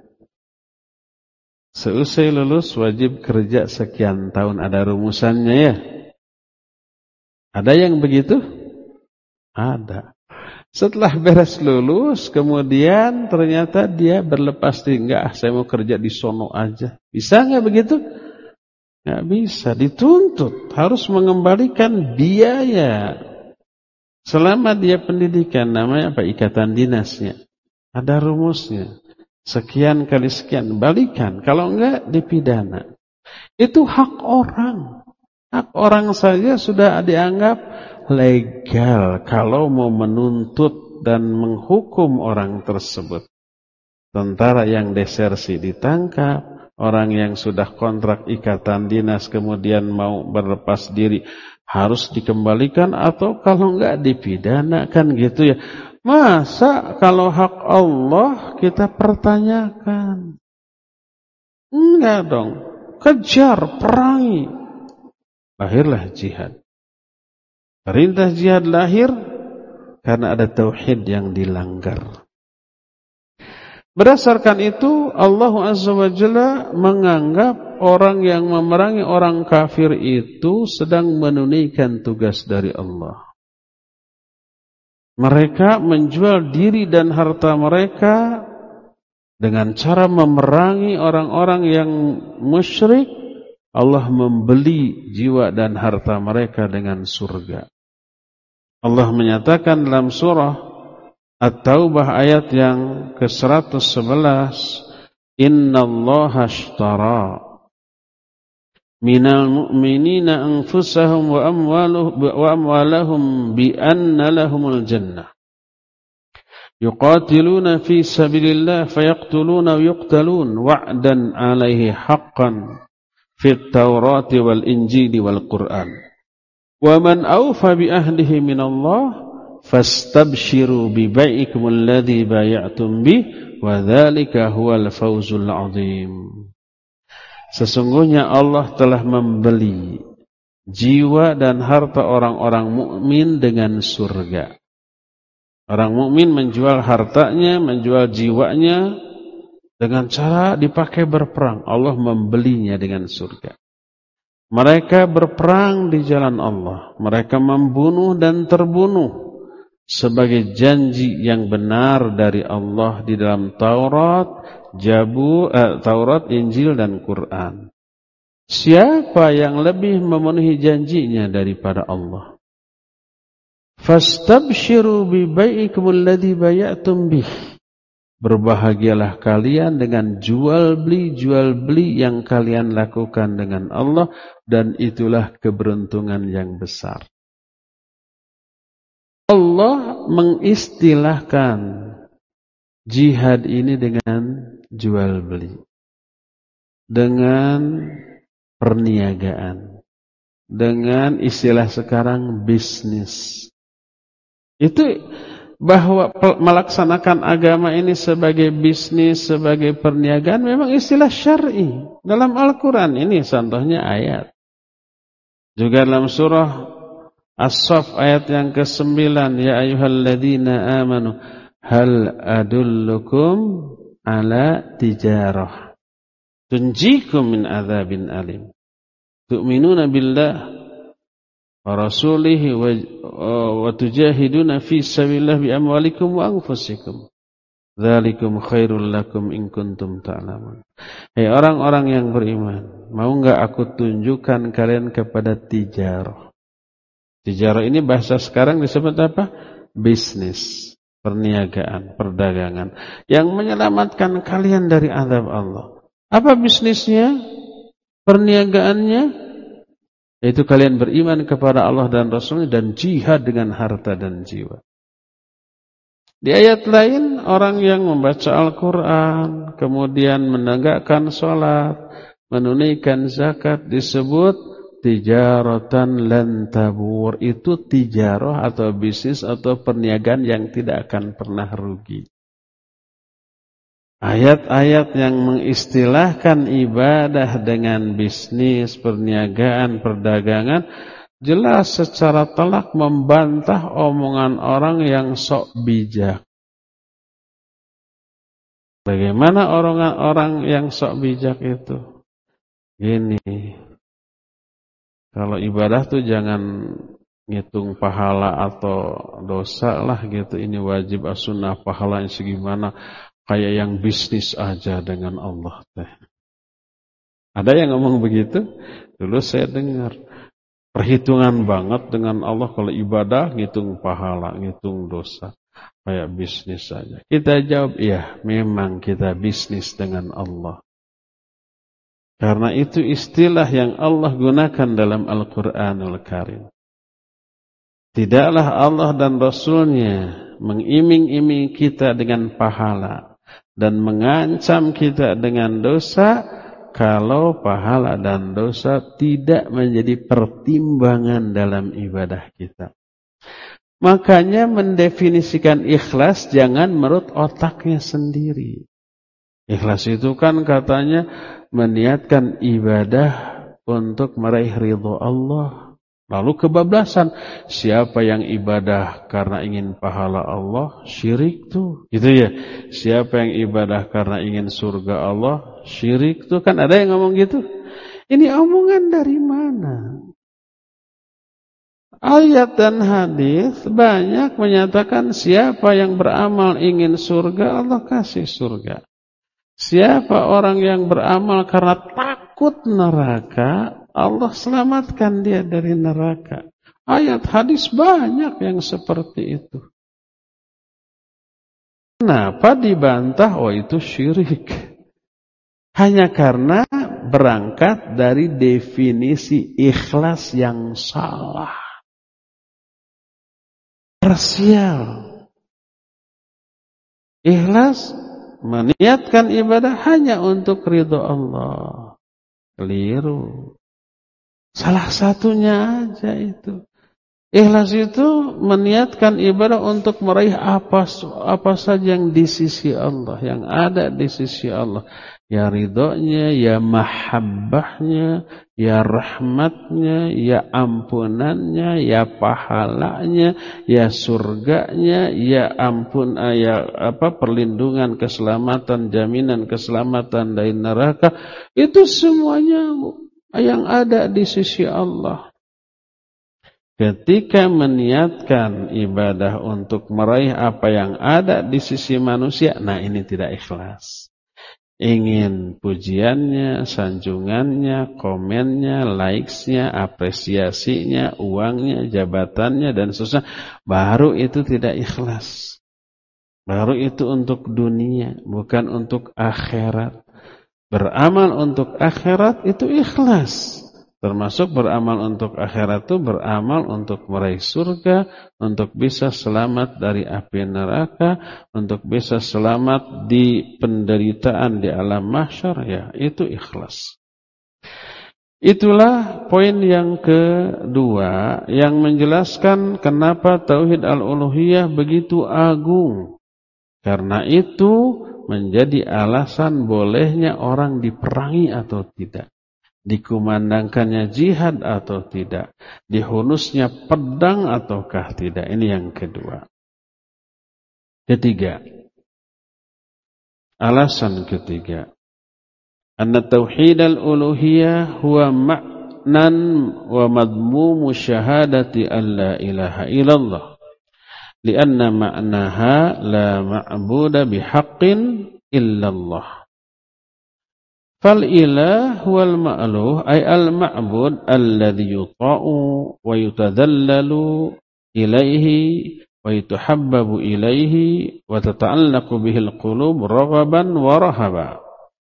Seusai lulus wajib kerja sekian tahun, ada rumusannya ya. Ada yang begitu? Ada. Setelah beres lulus, kemudian ternyata dia berlepas diri. Enggak, saya mau kerja di sono aja. Bisa enggak begitu? Enggak bisa, dituntut. Harus mengembalikan biaya. Selama dia pendidikan, namanya apa? Ikatan dinasnya. Ada rumusnya. Sekian kali sekian, balikan. Kalau enggak, dipidana. Itu hak orang. Hak orang saja sudah dianggap legal kalau mau menuntut dan menghukum orang tersebut. Tentara yang desersi ditangkap, orang yang sudah kontrak ikatan dinas kemudian mau berlepas diri harus dikembalikan, atau kalau enggak dipidana, kan gitu ya. Masa kalau hak Allah kita pertanyakan? Enggak dong. Kejar, perangi. Lahirlah jihad. Perintah jihad lahir karena ada tauhid yang dilanggar. Berdasarkan itu Allah Azza wa Jalla menganggap orang yang memerangi orang kafir itu sedang menunaikan tugas dari Allah. Mereka menjual diri dan harta mereka dengan cara memerangi orang-orang yang musyrik. Allah membeli jiwa dan harta mereka dengan surga. Allah menyatakan dalam surah At-Taubah ayat yang ke-111, Innallaha ashtara minal mu'minina anfusahum wa amwalahum bi anna lahumul jannah yuqatiluna fi sabilillah fayaqtuluna wa yuqtalun wa'dan 'alaihi haqqan fit Taurati wal Injili wal Qur'an wa man awfa bi ahdihi minallah fastabshiru bi bai'ikum alladhi bay'atum bih wa dzalika huwal fawzul 'adzim. Sesungguhnya Allah telah membeli jiwa dan harta orang-orang mukmin dengan surga. Orang mukmin menjual hartanya, menjual jiwanya dengan cara dipakai berperang. Allah membelinya dengan surga. Mereka berperang di jalan Allah. Mereka membunuh dan terbunuh sebagai janji yang benar dari Allah di dalam Taurat, Taurat, Injil dan Quran. Siapa yang lebih memenuhi janjinya daripada Allah? Fastabshiru bi bai'ikum alladhi bay'atum bih. Berbahagialah kalian dengan jual beli yang kalian lakukan dengan Allah, dan itulah keberuntungan yang besar. Allah mengistilahkan jihad ini dengan jual beli, dengan perniagaan, dengan istilah sekarang bisnis. Itu bahwa melaksanakan agama ini sebagai bisnis, sebagai perniagaan memang istilah syar'i dalam Al-Quran. Ini contohnya ayat. Juga dalam surah As-Saff ayat yang ke-9, ya ayyuhalladzina amanu hal adullukum ala tijarah tunjikum min adzabin alim tu'minuna billah wa rasulihi wa tujahiduna fi sabilillah bi amwalikum wa anfusikum dzalikum khairul lakum in kuntum ta'lamun. Hai orang-orang yang beriman, mau enggak aku tunjukkan kalian kepada tijarah? Tijarah ini bahasa sekarang disebut apa? Bisnis, perniagaan, perdagangan yang menyelamatkan kalian dari azab Allah. Apa bisnisnya? Perniagaannya? Yaitu kalian beriman kepada Allah dan Rasulnya dan jihad dengan harta dan jiwa. Di ayat lain, orang yang membaca Al-Quran, kemudian menegakkan sholat, menunaikan zakat disebut tijaratan lan tabur. Itu tijarah atau bisnis atau perniagaan yang tidak akan pernah rugi. Ayat-ayat yang mengistilahkan ibadah dengan bisnis, perniagaan, perdagangan jelas secara telak membantah omongan orang yang sok bijak. Bagaimana orang yang sok bijak itu? Gini, kalau ibadah tuh jangan ngitung pahala atau dosa lah gitu. Ini wajib as-sunnah, pahalanya segimana. Kayak yang bisnis aja dengan Allah teh. Ada yang ngomong begitu? Dulu saya dengar. Perhitungan banget dengan Allah kalau ibadah, ngitung pahala, ngitung dosa. Kayak bisnis saja. Kita jawab, iya memang kita bisnis dengan Allah. Karena itu istilah yang Allah gunakan dalam Al-Quranul Karim. Tidaklah Allah dan Rasulnya mengiming-iming kita dengan pahala dan mengancam kita dengan dosa kalau pahala dan dosa tidak menjadi pertimbangan dalam ibadah kita. Makanya mendefinisikan ikhlas jangan menurut otaknya sendiri. Ikhlas itu kan katanya meniatkan ibadah untuk meraih ridho Allah. Lalu kebablasan, siapa yang ibadah karena ingin pahala Allah, syirik tuh. Gitu ya. Siapa yang ibadah karena ingin surga Allah, syirik tuh. Kan ada yang ngomong gitu. Ini omongan dari mana? Ayat dan hadis banyak menyatakan siapa yang beramal ingin surga, Allah kasih surga. Siapa orang yang beramal karena takut neraka, Allah selamatkan dia dari neraka. Ayat hadis banyak yang seperti itu. Kenapa dibantah? Oh itu syirik. Hanya karena berangkat dari definisi ikhlas yang salah. Parsial. Ikhlas meniatkan ibadah hanya untuk ridho Allah. Keliru. Salah satunya aja itu. Ikhlas itu meniatkan ibadah untuk meraih apa saja yang di sisi Allah, yang ada di sisi Allah. Ya ridhonya, ya mahabbahnya, ya rahmatnya, ya ampunannya, ya pahalanya, ya surganya, ya perlindungan, keselamatan, jaminan keselamatan dari neraka. Itu semuanya yang ada di sisi Allah. Ketika meniatkan ibadah untuk meraih apa yang ada di sisi manusia, nah ini tidak ikhlas. Ingin pujiannya, sanjungannya, komennya, likes-nya, apresiasinya, uangnya, jabatannya, dan seterusnya, baru itu tidak ikhlas. Baru itu untuk dunia, bukan untuk akhirat. Beramal untuk akhirat itu ikhlas. Termasuk beramal untuk akhirat itu beramal untuk meraih surga, untuk bisa selamat dari api neraka, untuk bisa selamat di penderitaan di alam mahsyar, ya itu ikhlas. Itulah poin yang kedua yang menjelaskan kenapa tauhid al-uluhiyah begitu agung. Karena itu menjadi alasan bolehnya orang diperangi atau tidak. Dikumandangkannya jihad atau tidak, dihunusnya pedang ataukah tidak. Ini yang kedua. Ketiga, alasan ketiga, anna tauhid al-uluhiyah huwa ma'nan wa madmumu syahadati an la ilaha illallah, lianna ma'naha la ma'buda bihaqqin illallah. Fal-ilah wal ma'luh ay al-ma'bud alladhi yuta'u wa yutadhallalu ilaihi wa yutahabbabu ilaihi wa tata'allaqu bihil qulub raghaban wa rahaba.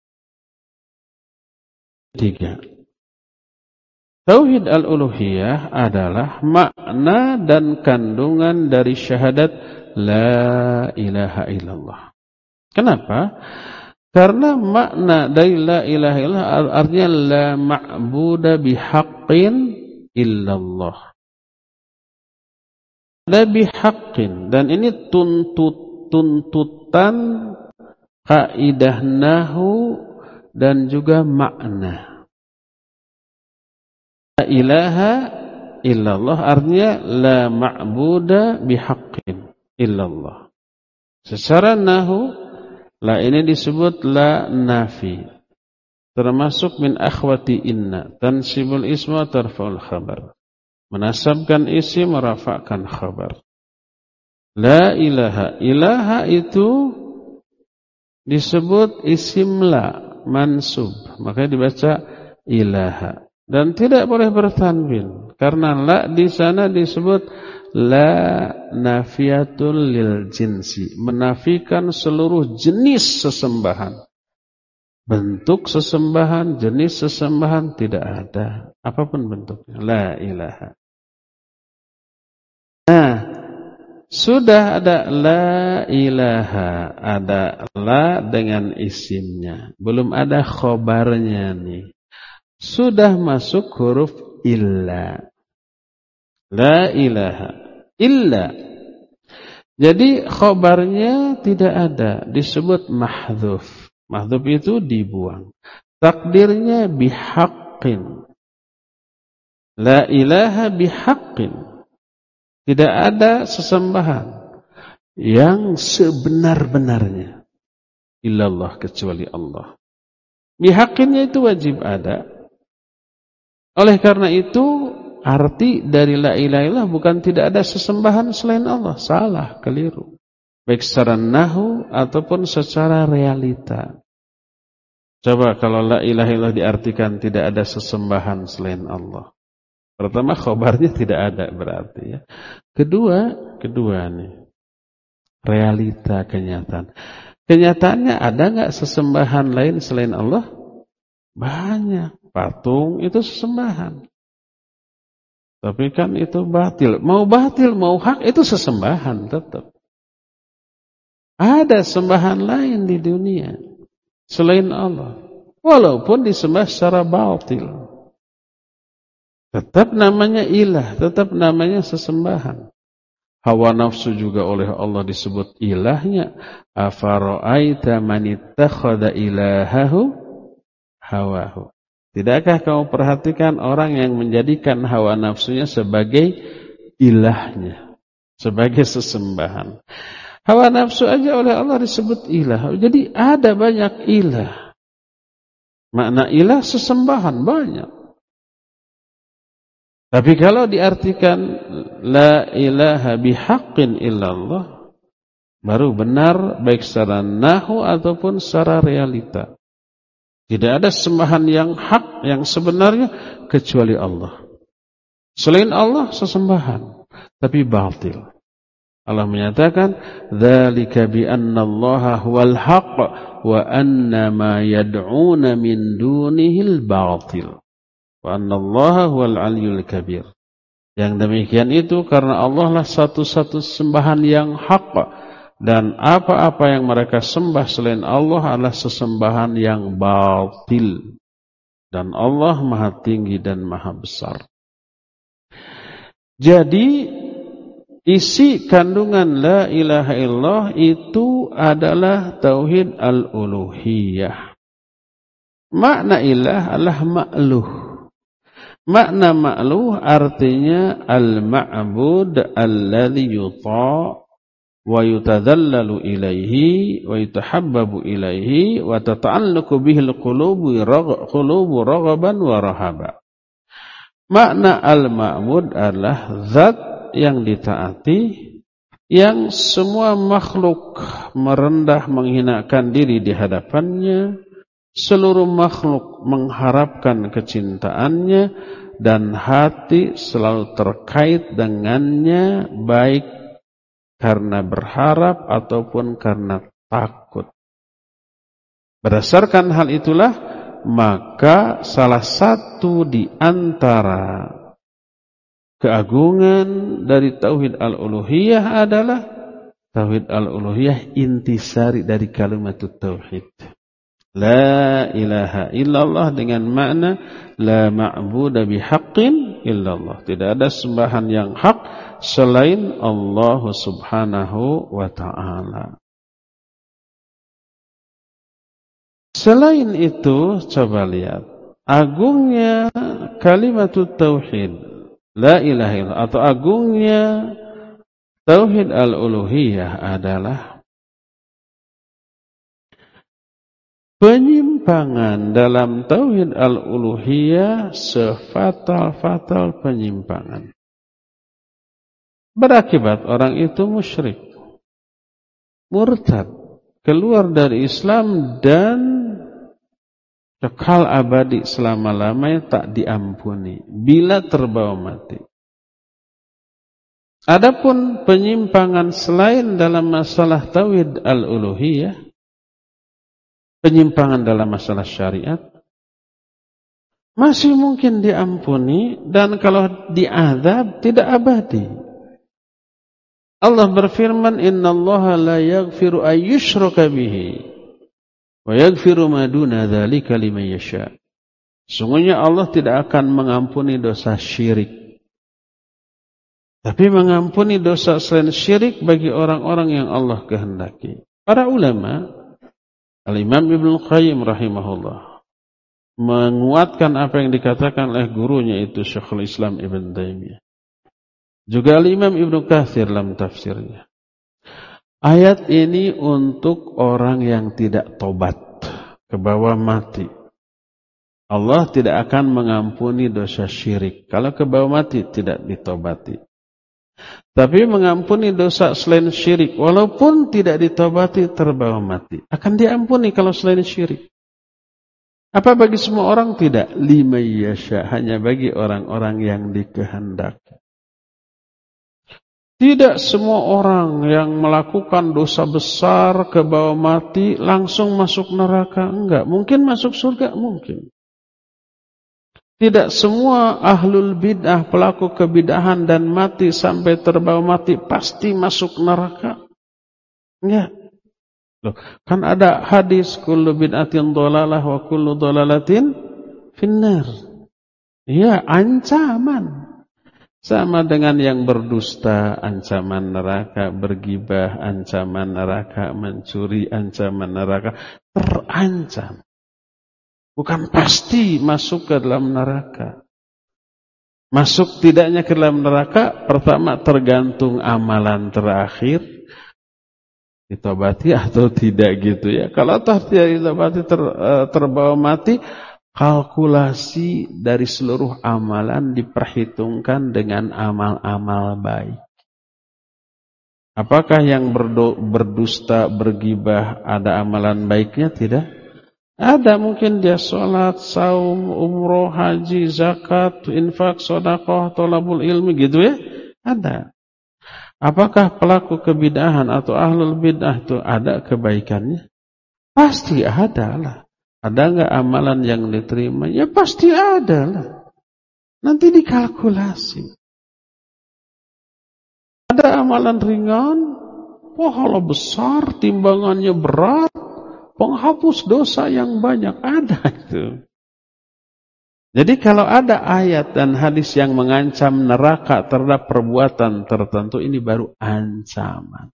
Tiga. Tauhid al-uluhiyah adalah makna dan kandungan dari syahadat la ilaha illallah. Kenapa? Karena makna dari la ilaha illallah artinya la ma'buda bihaqqin illallah. La bihaqqin, dan ini tuntutan kaidah nahwu dan juga makna. La ilaha illallah artinya la ma'buda bihaqqin illallah. Secara nahwu la ini disebut la nafi, termasuk min akhwati inna, tansibul isma tarfa'ul khabar, menasabkan isim merafa'kan khabar. La ilaha, ilaha itu disebut isim la mansub, makanya dibaca ilaha, dan tidak boleh bertanwin karena la di sana disebut la nafiyatul lil jinsi, menafikan seluruh jenis sesembahan. Bentuk sesembahan, jenis sesembahan tidak ada, apapun bentuknya, la ilaha. Nah, sudah ada la ilaha, ada la dengan isimnya, belum ada khobarnya nih. Sudah masuk huruf illa. La ilaha illa. Jadi khobarnya tidak ada, disebut mahdhuf. Mahdhuf itu dibuang. Takdirnya bihaqqin. La ilaha bihaqqin. Tidak ada sesembahan yang sebenar-benarnya illallah, kecuali Allah. Bihaqqinnya itu wajib ada. Oleh karena itu arti dari la ilaha illallah bukan tidak ada sesembahan selain Allah. Salah, keliru. Baik secara nahwu ataupun secara realita. Coba kalau la ilaha illallah diartikan tidak ada sesembahan selain Allah. Pertama, khobarnya tidak ada berarti ya. Kedua nih, realita, kenyataan. Kenyataannya ada nggak sesembahan lain selain Allah? Banyak. Patung itu sesembahan. Tapi kan itu batil, mau hak itu sesembahan tetap. Ada sembahan lain di dunia selain Allah. Walaupun disembah secara batil. Tetap namanya ilah, tetap namanya sesembahan. Hawa nafsu juga oleh Allah disebut ilahnya. Afara'aita man ittakhadha ilahahu hawahu. Tidakkah kamu perhatikan orang yang menjadikan hawa nafsunya sebagai ilahnya, sebagai sesembahan. Hawa nafsu aja oleh Allah disebut ilah. Jadi ada banyak ilah. Makna ilah sesembahan banyak. Tapi kalau diartikan la ilaha bihaqqin illallah, baru benar baik secara nahwu ataupun secara realita. Tidak ada sembahan yang hak, yang sebenarnya kecuali Allah. Selain Allah sesembahan, tapi batil. Allah menyatakan, "Dzalika bi anna Allaha huwal haqq wa anna ma yad'una min dunihil batil. Wa anna Allaha huwal 'aliyyul kabir." Yang demikian itu karena Allah lah satu-satu sembahan yang hak, dan apa-apa yang mereka sembah selain Allah adalah sesembahan yang batil. Dan Allah Maha Tinggi dan Maha Besar. Jadi isi kandungan la ilaha illallah itu adalah tauhid al-uluhiyah. Makna ilah adalah ma'luh. Makna ma'luh artinya al-ma'bud alladhi yuta' wa yutadhallalu ilaihi wa yutahabbabu ilaihi wa tata'allaqu bihil qulubu raghaban wa rahaba. Makna al-ma'bud adalah zat yang ditaati, yang semua makhluk merendah menghinakan diri di hadapannya, seluruh makhluk mengharapkan kecintaannya, dan hati selalu terkait dengannya baik karena berharap ataupun karena takut. Berdasarkan hal itulah, maka salah satu di antara keagungan dari tauhid al-uluhiyah adalah tauhid al-uluhiyah intisari dari kalimat tauhid. La ilaha illallah dengan makna la ma'budu bihaqqin illallah. Tidak ada sembahan yang hak selain Allah Subhanahu wa ta'ala. Selain itu, coba lihat agungnya kalimat tauhid la ilaha illallah atau agungnya tauhid al-uluhiyah adalah penyimpangan dalam tauhid al-uluhiyah sefatal-fatal penyimpangan. Berakibat orang itu musyrik, murtad, keluar dari Islam dan kekal abadi selama-lamanya tak diampuni bila terbawa mati. Adapun penyimpangan selain dalam masalah tauhid al-uluhiyah, penyimpangan dalam masalah syariat, masih mungkin diampuni, dan kalau diazab tidak abadi. Allah berfirman, "Innallaha la yaghfiru an yushraka bihi wa yaghfiru ma duna dzalika liman yasha." Sungguhnya Allah tidak akan mengampuni dosa syirik, tapi mengampuni dosa selain syirik bagi orang-orang yang Allah kehendaki. Para ulama, Al-Imam Ibnu Qayyim rahimahullah, menguatkan apa yang dikatakan oleh gurunya itu Syekhul Islam Ibn Taimiyah. Juga Al-Imam Ibnu Katsir dalam tafsirnya. Ayat ini untuk orang yang tidak tobat ke bawah mati. Allah tidak akan mengampuni dosa syirik kalau ke bawah mati tidak ditobati. Tapi mengampuni dosa selain syirik walaupun tidak ditobati terbawa mati. Akan diampuni kalau selain syirik. Apa bagi semua orang? Tidak. Liman yasha, hanya bagi orang-orang yang dikehendaki. Tidak semua orang yang melakukan dosa besar ke bawah mati langsung masuk neraka. Enggak. Mungkin masuk surga, mungkin. Tidak semua ahlul bid'ah, pelaku kebid'ahan dan mati sampai terbawa mati pasti masuk neraka. Enggak. Loh, kan ada hadis kullu bid'atin dhalalah wa kullu dhalalatin finnar. Iya, ancaman. Sama dengan yang berdusta, ancaman neraka, bergibah, ancaman neraka, mencuri, ancaman neraka, terancam. Bukan pasti masuk ke dalam neraka. Masuk tidaknya ke dalam neraka, pertama tergantung amalan terakhir, ditobati atau tidak gitu ya. Kalau tidak ditobati terbawa mati, kalkulasi dari seluruh amalan diperhitungkan dengan amal-amal baik. Apakah yang berdusta, bergibah ada amalan baiknya? Tidak. Ada, mungkin dia sholat, saum, umroh, haji, zakat, infak, sedekah, thalabul ilmi gitu ya. Ada. Apakah pelaku kebid'ahan atau ahlul bid'ah itu ada kebaikannya? Pasti ada lah. Ada enggak amalan yang diterima? Ya pasti ada lah. Nanti dikalkulasi. Ada amalan ringan, pahala besar, timbangannya berat, penghapus dosa yang banyak, ada itu. Jadi kalau ada ayat dan hadis yang mengancam neraka terhadap perbuatan tertentu, ini baru ancaman.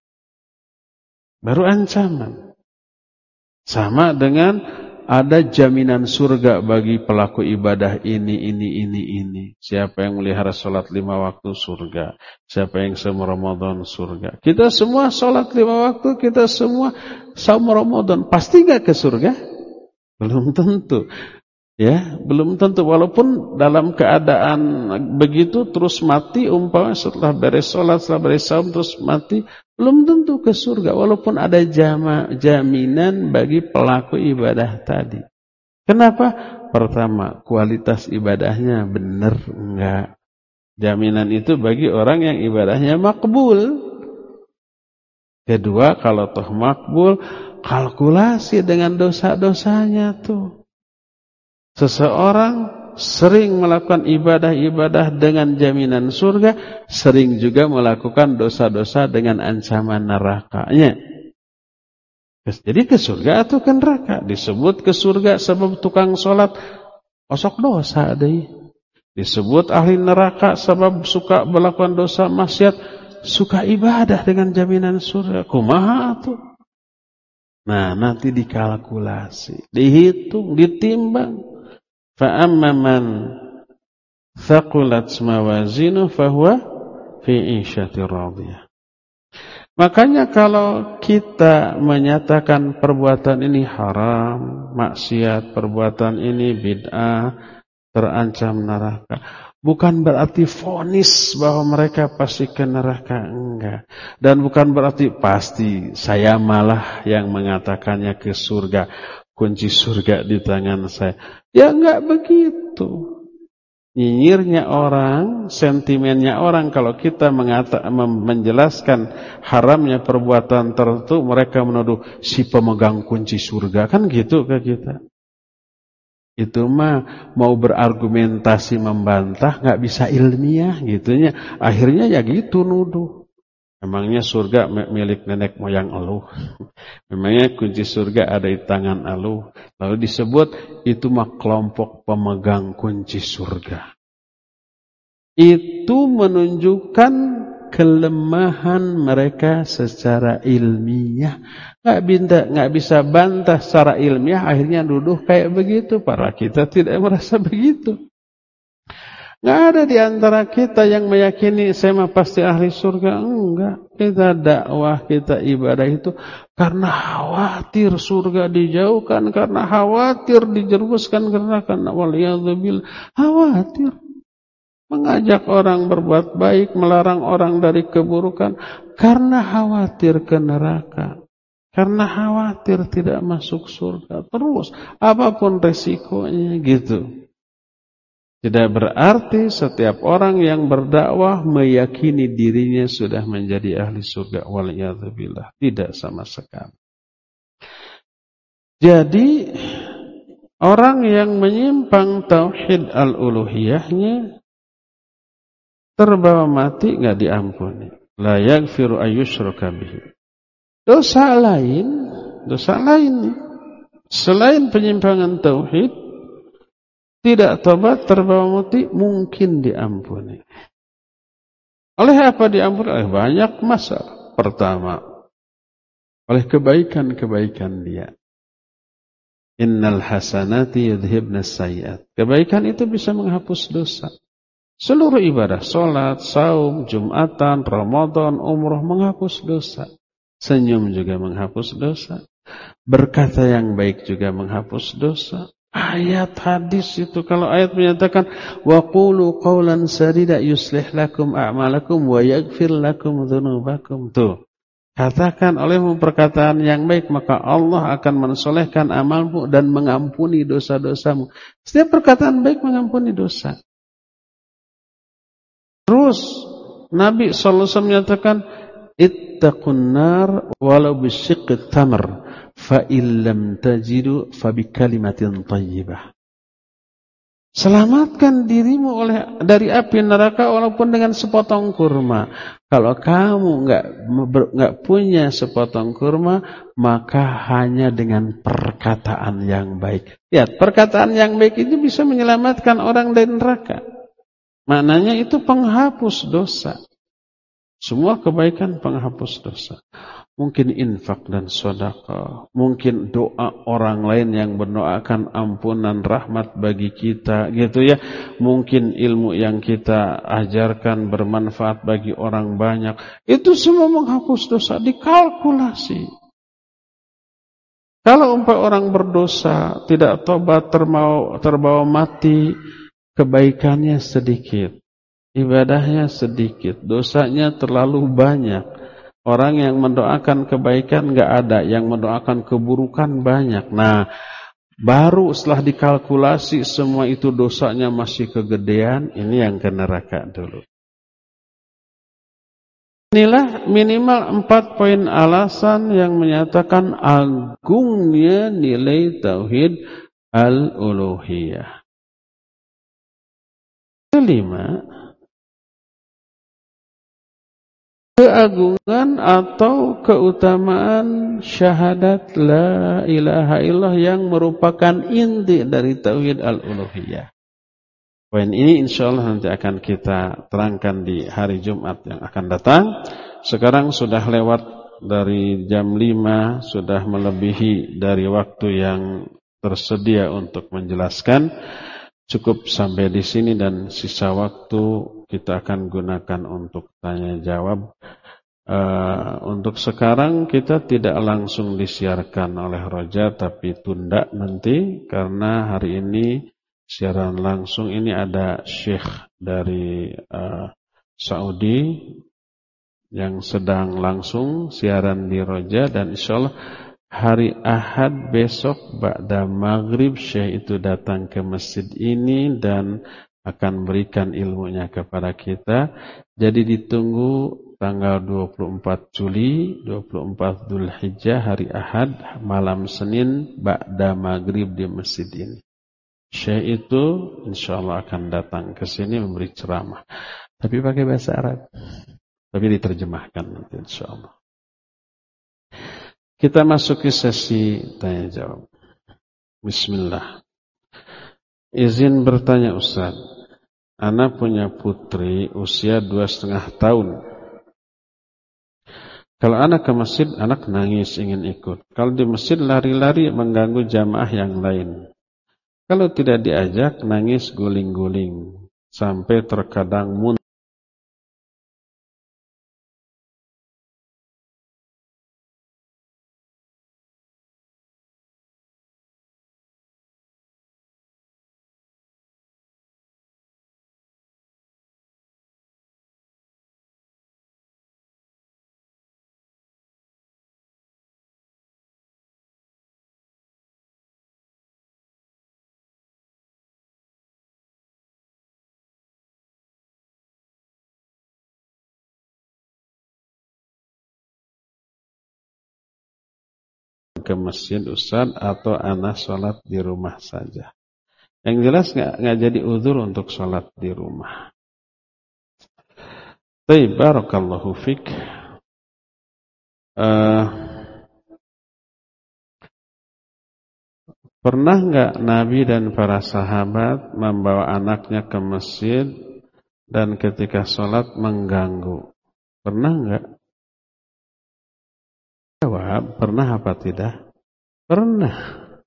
Baru ancaman. Sama dengan ada jaminan surga bagi pelaku ibadah ini. Siapa yang melihara sholat 5 waktu surga. Siapa yang saum Ramadan surga. Kita semua sholat 5 waktu, kita semua saum Ramadan. Pasti gak ke surga? Belum tentu. Ya, belum tentu. Walaupun dalam keadaan begitu terus mati, umpama setelah beres sholat, setelah beres saum terus mati, belum tentu ke surga. Walaupun ada jaminan bagi pelaku ibadah tadi. Kenapa? Pertama, kualitas ibadahnya benar enggak? Jaminan itu bagi orang yang ibadahnya makbul. Kedua, kalau toh makbul, kalkulasi dengan dosa-dosanya tuh. Seseorang sering melakukan ibadah-ibadah dengan jaminan surga, sering juga melakukan dosa-dosa dengan ancaman nerakanya. Jadi ke surga atau ke neraka? Disebut ke surga sebab tukang sholat osok dosa deh. Disebut ahli neraka sebab suka melakukan dosa maksiat, suka ibadah dengan jaminan surga. Kumaha tuh? Nah, nanti dikalkulasi, dihitung, ditimbang. فَأَمَّا مَنْ ثَقُلَتْ مَوَازِينُهُ فَهُوَ فِي عِيشَةٍ رَاضِيَةٍ. Makanya kalau kita menyatakan perbuatan ini haram, maksiat, perbuatan ini bid'ah, terancam neraka, bukan berarti vonis bahwa mereka pasti ke neraka, enggak. Dan bukan berarti pasti saya malah yang mengatakannya ke surga. Kunci surga di tangan saya. Ya enggak begitu. Nyinyirnya orang, sentimennya orang, kalau kita menjelaskan haramnya perbuatan tertentu, mereka menuduh si pemegang kunci surga. Kan gitu ke kita. Itu mah mau berargumentasi membantah, enggak bisa ilmiah gitunya. Akhirnya ya gitu nuduh. Emangnya surga milik nenek moyang eluh. Memangnya kunci surga ada di tangan eluh. Lalu disebut itu mah kelompok pemegang kunci surga. Itu menunjukkan kelemahan mereka secara ilmiah. Nggak bisa bantah secara ilmiah, akhirnya duduk kayak begitu. Para kita tidak merasa begitu. Nggak ada di antara kita yang meyakini saya mah pasti ahli surga. Enggak. Kita dakwah, kita ibadah itu karena khawatir surga dijauhkan, karena khawatir dijerumuskan ke neraka. Waliyadzubillah. Khawatir. Mengajak orang berbuat baik, melarang orang dari keburukan karena khawatir ke neraka. Karena khawatir tidak masuk surga. Terus apapun resikonya gitu. Tidak berarti setiap orang yang berdakwah meyakini dirinya sudah menjadi ahli surga. Waliyadzubillah. Tidak sama sekali. Jadi Orang yang menyimpang tauhid al-uluhiyahnya terbawa mati nggak diampuni. La yaghfiru ayyushraka bihi. Dosa lain nih. Selain penyimpangan tauhid, tidak tobat terbawa mati mungkin diampuni. Oleh apa diampuni? Oleh banyak masalah. Pertama, oleh kebaikan-kebaikan dia. Innal hasanati yudhibna sayyi'at. Kebaikan itu bisa menghapus dosa. Seluruh ibadah, salat, saum, Jumatan, Ramadan, umroh menghapus dosa. Senyum juga menghapus dosa. Berkata yang baik juga menghapus dosa. Ayat hadis itu, kalau ayat menyatakan wa qulu qawlan sadida yuslih lakum a'malakum wa yaghfir lakum dzunubakum. Tuh. Katakan olehmu perkataan yang baik, maka Allah akan mensolehkan amalmu dan mengampuni dosa-dosamu. Setiap perkataan baik mengampuni dosa. Terus Nabi SAW menyatakan, ittaqun nar walau bisyiqqit tamr, fa illam tajidu fa bikalimatin thayyibah. Selamatkan dirimu dari api neraka walaupun dengan sepotong kurma. Kalau kamu enggak punya sepotong kurma, maka hanya dengan perkataan yang baik. Lihat, perkataan yang baik itu bisa menyelamatkan orang dari neraka. Maknanya itu penghapus dosa. Semua kebaikan penghapus dosa. Mungkin infak dan sedekah, mungkin doa orang lain yang mendoakan ampunan rahmat bagi kita, gitu ya. Mungkin ilmu yang kita ajarkan bermanfaat bagi orang banyak. Itu semua menghapus dosa, dikalkulasi. Kalau umpama orang berdosa, tidak tobat, terbawa mati, kebaikannya sedikit, ibadahnya sedikit, dosanya terlalu banyak. Orang yang mendoakan kebaikan enggak ada, yang mendoakan keburukan banyak. Nah, baru setelah dikalkulasi semua itu dosanya masih kegedean, ini yang ke neraka dulu. Inilah minimal 4 poin alasan yang menyatakan agungnya nilai tauhid al-uluhiyah. Kelima, keagungan atau keutamaan syahadat la ilaha illallah yang merupakan inti dari tauhid al-uluhiyah. Poin ini insyaallah nanti akan kita terangkan di hari Jumat yang akan datang. Sekarang sudah lewat dari jam 5, sudah melebihi dari waktu yang tersedia untuk menjelaskan. Cukup sampai di sini dan sisa waktu kita akan gunakan untuk tanya jawab. Untuk sekarang kita tidak langsung disiarkan oleh Roja, tapi tunda nanti karena hari ini siaran langsung ini ada Syekh dari Saudi yang sedang langsung siaran di Roja, dan insyaallah hari Ahad besok ba'da maghrib Syekh itu datang ke masjid ini dan akan berikan ilmunya kepada kita. Jadi ditunggu tanggal 24 Juli, 24 Dzulhijjah hari Ahad malam Senin ba'da maghrib di masjid ini. Syekh itu insyaallah akan datang ke sini memberi ceramah. Tapi pakai bahasa Arab. Tapi diterjemahkan nanti insyaallah. Kita masuki sesi tanya jawab. Bismillah. Izin bertanya Ustaz. Ana punya putri usia 2,5 tahun. Kalau anak ke masjid, anak nangis ingin ikut. Kalau di masjid lari-lari mengganggu jamaah yang lain. Kalau tidak diajak, nangis guling-guling. Sampai terkadang muntah. ke masjid Ustaz, atau ana sholat di rumah saja? Yang jelas nggak jadi uzur untuk sholat di rumah. Baik, barakallahu fik. Pernah nggak Nabi dan para sahabat membawa anaknya ke masjid dan ketika sholat mengganggu? Pernah nggak? Jawab, pernah apa tidak? Pernah.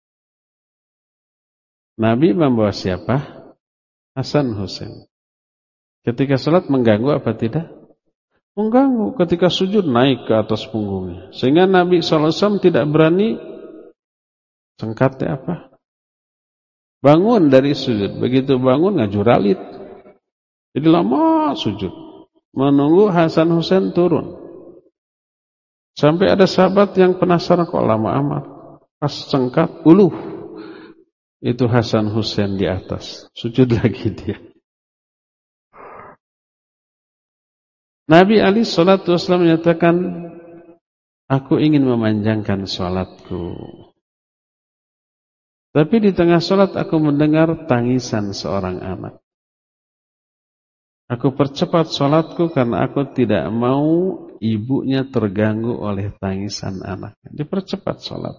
Nabi membawa siapa? Hasan Husain. Ketika sholat mengganggu apa tidak? Mengganggu. Ketika sujud naik ke atas punggungnya. Sehingga Nabi SAW tidak berani sengkatnya apa? Bangun dari sujud. Begitu bangun ngajuralit. Jadi lama sujud. Menunggu Hasan Husain turun. Sampai ada sahabat yang penasaran kok lama amat. Pas sengkat, itu Hasan Husain di atas. Sujud lagi dia. Nabi Ali sallallahu alaihi wasallam menyatakan, aku ingin memanjangkan salatku. Tapi di tengah salat aku mendengar tangisan seorang anak. Aku percepat salatku karena aku tidak mau ibunya terganggu oleh tangisan anaknya. Dipercepat salat.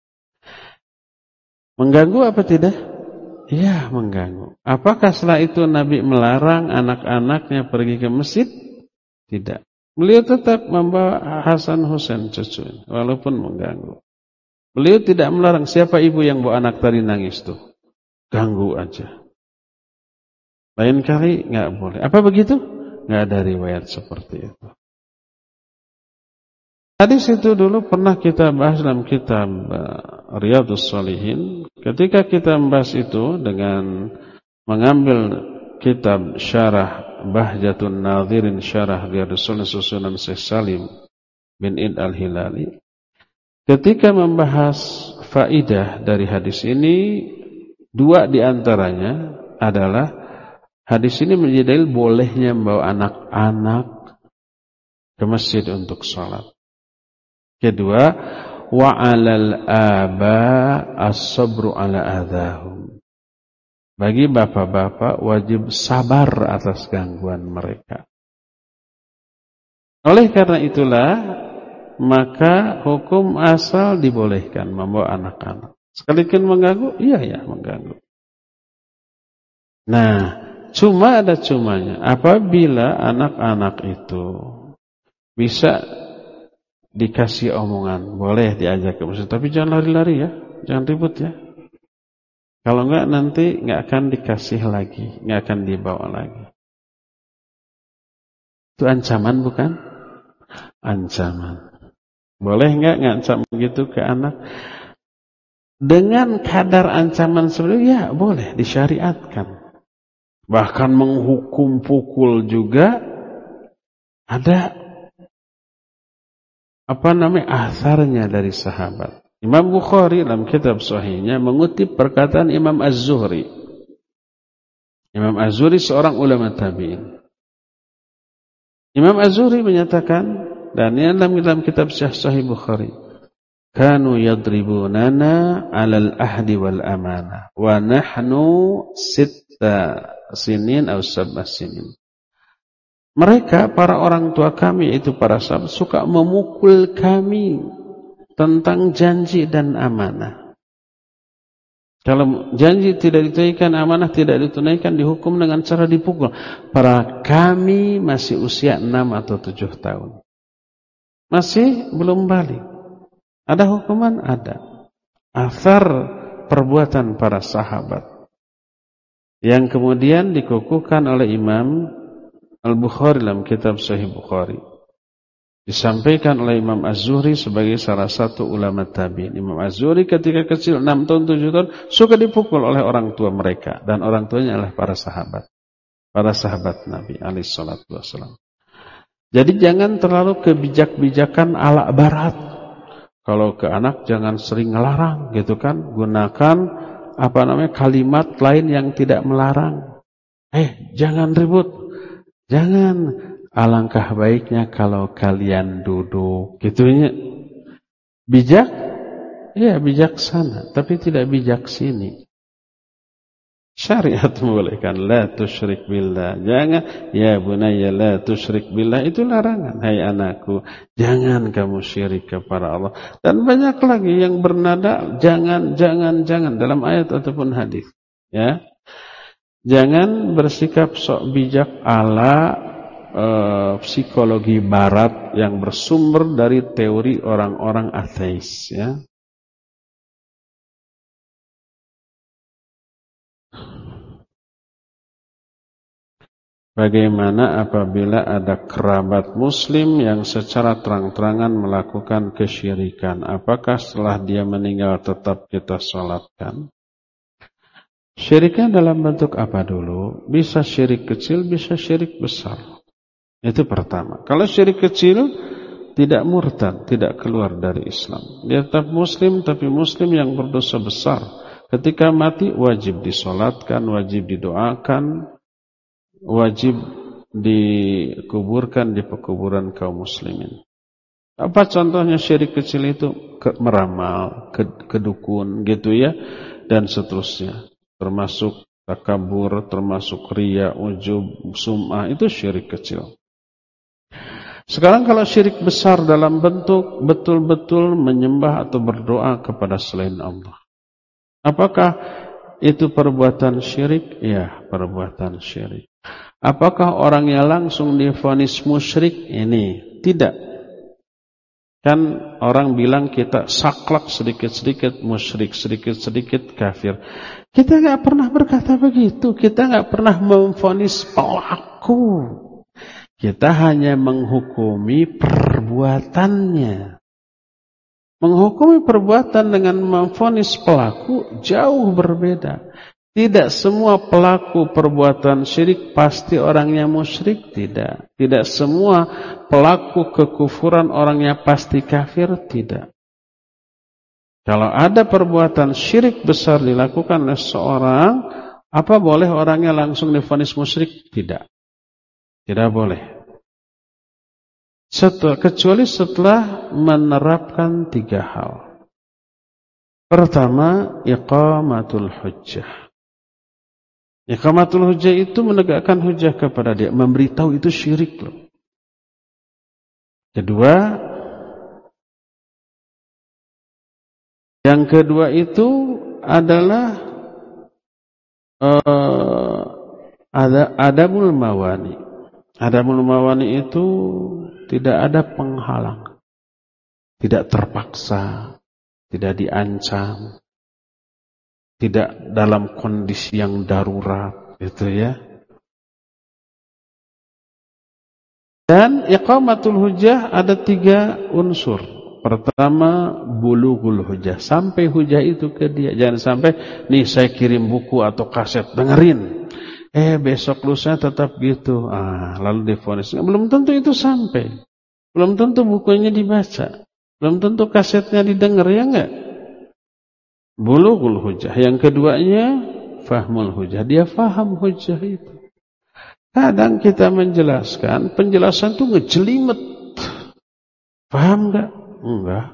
Mengganggu apa tidak? Iya, mengganggu. Apakah setelah itu Nabi melarang anak-anaknya pergi ke masjid? Tidak. Beliau tetap membawa Hasan Husain cucunya, walaupun mengganggu. Beliau tidak melarang. Siapa ibu yang bawa anak tadi nangis tuh? Ganggu aja. Lain kali nggak boleh. Apa begitu? Nggak ada riwayat seperti itu. Hadis itu dulu pernah kita bahas dalam kitab Riyadhus Shalihin. Ketika kita membahas itu dengan mengambil kitab Syarah Bahjatun Nadhirin Syarah Riyadhus Shalihin susunan Syekh Salim bin Id Al-Hilali. Ketika membahas faidah dari hadis ini, dua diantaranya adalah hadis ini menjadi dalil bolehnya membawa anak-anak ke masjid untuk sholat. Kedua, wa 'alal aba as-sabru 'ala adahum. Bagi bapak-bapak wajib sabar atas gangguan mereka. Oleh karena itulah, maka hukum asal dibolehkan membawa anak-anak. Sekalikan mengganggu, iya mengganggu. Nah, cuma ada cumanya. Apabila anak-anak itu bisa dikasih omongan, boleh diajak ke masjid, tapi jangan lari-lari ya, jangan ribut ya. Kalau enggak nanti enggak akan dikasih lagi, enggak akan dibawa lagi. Itu ancaman bukan? Ancaman. Boleh enggak ngancam begitu ke anak? Dengan kadar ancaman seperti itu, ya boleh disyariatkan. Bahkan menghukum pukul juga ada atharnya dari sahabat. Imam Bukhari dalam kitab sahihnya mengutip perkataan Imam Az-Zuhri. Imam Az-Zuhri seorang ulama tabi'in. Imam Az-Zuhri menyatakan, dan ini dalam kitab Sahih Bukhari, kanu yadribunana 'alal ahdi wal amanah wa nahnu 6 sinin atau 7 sinin. Mereka, para orang tua kami, itu para sahabat, suka memukul kami tentang janji dan amanah. Kalau janji tidak ditunaikan, amanah tidak ditunaikan, dihukum dengan cara dipukul. Para kami masih usia 6 atau 7 tahun. Masih belum balik. Ada hukuman? Ada. Athar perbuatan para sahabat yang kemudian dikukuhkan oleh Imam Al-Bukhari dalam kitab Sahih Bukhari. Disampaikan oleh Imam Az-Zuhri sebagai salah satu ulama tabi'in. Imam Az-Zuhri ketika kecil 6 tahun 7 tahun suka dipukul oleh orang tua mereka, dan orang tuanya adalah para sahabat. Para sahabat Nabi alaihi salatu wasallam. Jadi jangan terlalu kebijak-bijakan ala barat. Kalau ke anak jangan sering ngelarang gitu kan, gunakan kalimat lain yang tidak melarang. Jangan ribut. Jangan. Alangkah baiknya kalau kalian duduk. Gitunya. Bijak ya bijaksana, tapi tidak bijaksini. Syariat membolehkan la tusyrik billah. Jangan, ya bunayya la tusyrik billah, itu larangan. Hai anakku, jangan kamu syirik kepada Allah. Dan banyak lagi yang bernada jangan dalam ayat ataupun hadis. Ya. Jangan bersikap sok bijak ala psikologi barat yang bersumber dari teori orang-orang ateis, ya. Bagaimana apabila ada kerabat muslim yang secara terang-terangan melakukan kesyirikan? Apakah setelah dia meninggal tetap kita sholatkan? Syiriknya dalam bentuk apa dulu? Bisa syirik kecil, bisa syirik besar. Itu pertama. Kalau syirik kecil, tidak murtad, tidak keluar dari Islam. Dia tetap muslim, tapi muslim yang berdosa besar. Ketika mati, wajib disolatkan, wajib didoakan, wajib dikuburkan di pekuburan kaum muslimin. Apa contohnya syirik kecil itu? Meramal, kedukun gitu ya, dan seterusnya. Termasuk takabur, termasuk riya, ujub, sum'ah, itu syirik kecil. Sekarang kalau syirik besar dalam bentuk betul-betul menyembah atau berdoa kepada selain Allah. Apakah itu perbuatan syirik? Ya, perbuatan syirik. Apakah orangnya langsung divonis musyrik? Ini tidak. Kan orang bilang kita saklek sedikit-sedikit musyrik, sedikit-sedikit kafir. Kita nggak pernah berkata begitu. Kita nggak pernah memvonis pelaku. Kita hanya menghukumi perbuatannya. Menghukumi perbuatan dengan memvonis pelaku jauh berbeda. Tidak semua pelaku perbuatan syirik pasti orangnya musyrik, tidak. Tidak semua pelaku kekufuran orangnya pasti kafir, tidak. Kalau ada perbuatan syirik besar dilakukan oleh seorang, apa boleh orangnya langsung divonis musyrik? Tidak. Tidak boleh. Kecuali setelah menerapkan 3 hal. Pertama, iqamatul hujjah. Iqamatul hujjah itu menegakkan hujjah kepada dia, memberitahu itu syirik loh. Yang kedua itu adalah adamul mawani. Adamul mawani itu tidak ada penghalang, tidak terpaksa, tidak diancam, tidak dalam kondisi yang darurat, gitu ya. Dan iqamatul hujjah ada 3 unsur. Pertama, bulughul hujjah, sampai hujjah itu ke dia. Jangan sampai, nih saya kirim buku atau kaset, dengerin. Besok lusa tetap gitu. Lalu divonis. Belum tentu itu sampai. Belum tentu bukunya dibaca. Belum tentu kasetnya didengar, ya enggak? Bulughul hujjah. Yang keduanya, fahmul hujjah. Dia faham hujjah itu. Kadang kita menjelaskan, penjelasan itu ngejelimet. Paham enggak? Enggak.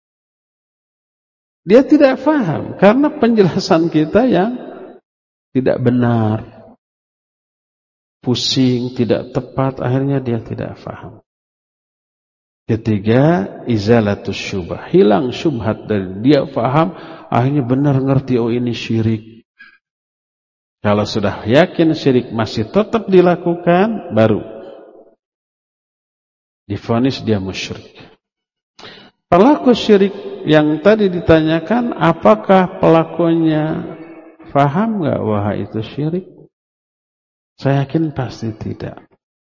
Dia tidak paham karena penjelasan kita yang tidak benar. Pusing, tidak tepat, akhirnya dia tidak paham. Ketiga, izalatus syubhah. Hilang syubhat dari dia paham, akhirnya benar ngerti, oh ini syirik. Kalau sudah yakin syirik masih tetap dilakukan, baru divonis dia musyrik. Pelaku syirik yang tadi ditanyakan, apakah pelakunya paham enggak wah itu syirik? Saya yakin pasti tidak.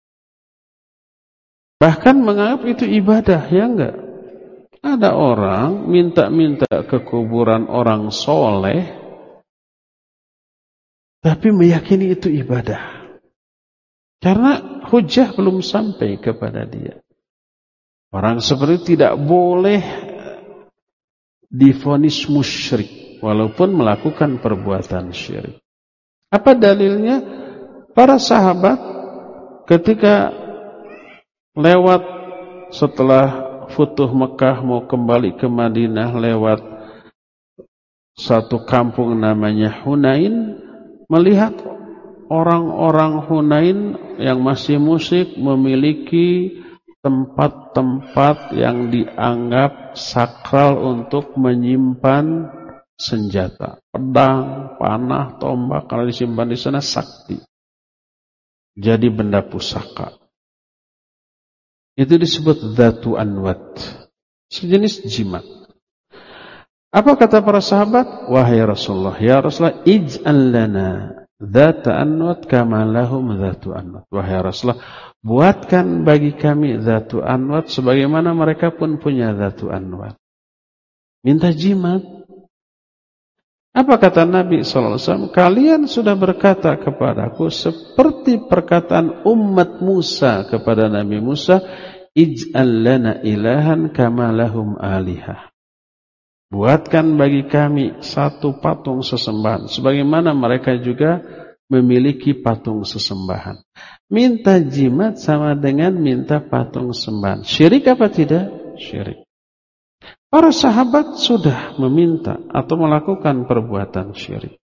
Bahkan menganggap itu ibadah, ya enggak? Ada orang minta-minta ke kuburan orang soleh, tapi meyakini itu ibadah. Karena hujah belum sampai kepada dia. Orang seperti itu tidak boleh divonis musyrik, walaupun melakukan perbuatan syirik. Apa dalilnya? Para sahabat ketika lewat setelah Futuh Mekah mau kembali ke Madinah lewat satu kampung namanya Hunain, melihat orang-orang Hunain yang masih musyrik memiliki tempat-tempat yang dianggap sakral untuk menyimpan senjata, pedang, panah, tombak. Kalau disimpan di sana sakti, jadi benda pusaka. Itu disebut Dzatu Anwat, sejenis jimat. Apa kata para sahabat? Wahai Rasulullah, ya Rasulullah, ij'al lana Dzata Anwat kama lahum Dzatu Anwat. Wahai Rasulullah, buatkan bagi kami Dzatu Anwat sebagaimana mereka pun punya Dzatu Anwat. Minta jimat. Apa kata Nabi SAW? Kalian sudah berkata kepadaku seperti perkataan umat Musa kepada Nabi Musa, ij'al lana ilahan kama lahum alihah. Buatkan bagi kami satu patung sesembahan sebagaimana mereka juga memiliki patung sesembahan. Minta jimat sama dengan minta patung sembahan. Syirik apa tidak? Syirik. Para sahabat sudah meminta atau melakukan perbuatan syirik.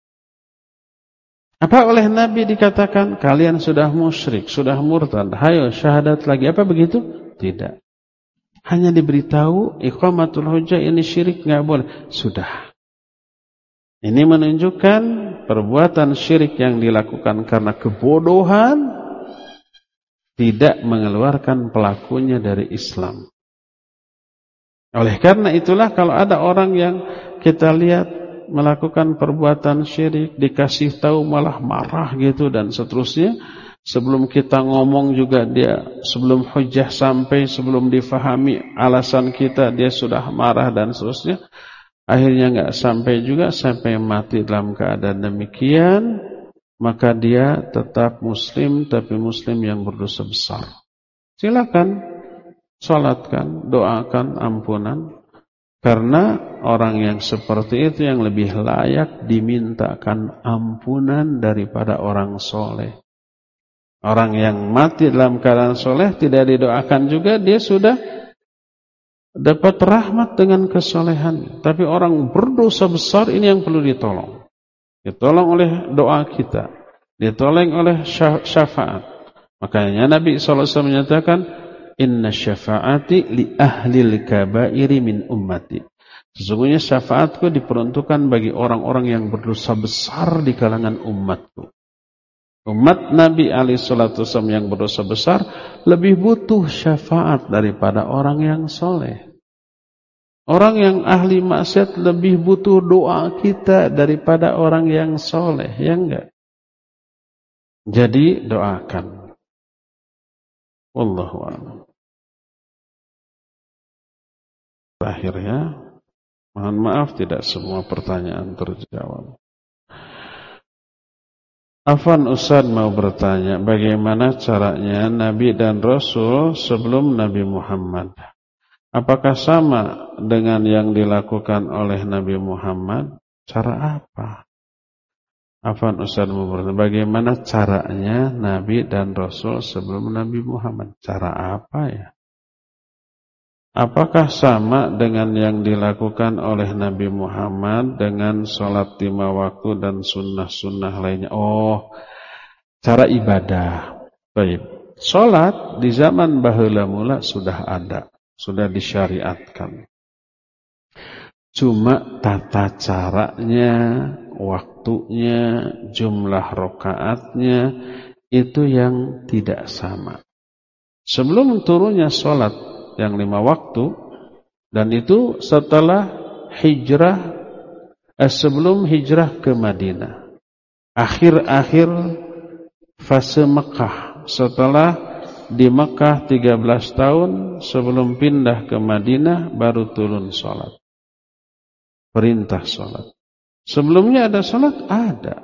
Apa oleh Nabi dikatakan kalian sudah musyrik, sudah murtad, hayo syahadat lagi, apa begitu? Tidak. Hanya diberitahu iqamatul hujjah, ini syirik, nggak boleh. Sudah. Ini menunjukkan perbuatan syirik yang dilakukan karena kebodohan tidak mengeluarkan pelakunya dari Islam. Oleh karena itulah kalau ada orang yang kita lihat melakukan perbuatan syirik, dikasih tahu malah marah gitu dan seterusnya. Sebelum kita ngomong juga dia, sebelum hujjah sampai, sebelum difahami alasan kita, dia sudah marah dan seterusnya. Akhirnya nggak sampai juga, sampai mati dalam keadaan demikian, maka dia tetap muslim, tapi muslim yang berdosa besar. Silakan salatkan, doakan ampunan, karena orang yang seperti itu yang lebih layak dimintakan ampunan daripada orang soleh. Orang yang mati dalam keadaan soleh tidak didoakan juga, dia sudah dapat rahmat dengan kesolehan. Tapi orang berdosa besar ini yang perlu ditolong. Ditolong oleh doa kita, ditolong oleh syafaat. Makanya Nabi SAW menyatakan, inna syafaati li ahlil kabairi min ummati. Sesungguhnya syafaatku diperuntukkan bagi orang-orang yang berdosa besar di kalangan umatku. Umat Nabi SAW yang berdosa besar lebih butuh syafaat daripada orang yang soleh. Orang yang ahli maksiat lebih butuh doa kita daripada orang yang soleh, ya enggak? Jadi doakan. Wallahu a'lam. Akhirnya, mohon maaf tidak semua pertanyaan terjawab. Afwan, Ustaz mau bertanya, bagaimana caranya Nabi dan Rasul sebelum Nabi Muhammad? Apakah sama dengan yang dilakukan oleh Nabi Muhammad? Cara apa? Afwan, Ustaz mau bertanya, bagaimana caranya Nabi dan Rasul sebelum Nabi Muhammad? Cara apa ya? Apakah sama dengan yang dilakukan oleh Nabi Muhammad dengan sholat 5 waktu dan sunnah-sunnah lainnya? Oh, cara ibadah. Baik. Sholat di zaman baheula mula sudah ada, sudah disyariatkan. Cuma tata caranya, waktunya, jumlah rakaatnya itu yang tidak sama. Sebelum turunnya sholat yang 5 waktu, dan itu setelah hijrah, sebelum hijrah ke Madinah, akhir-akhir fase Mekah, setelah di Mekah 13 tahun sebelum pindah ke Madinah baru turun sholat, perintah sholat. Sebelumnya ada sholat? Ada,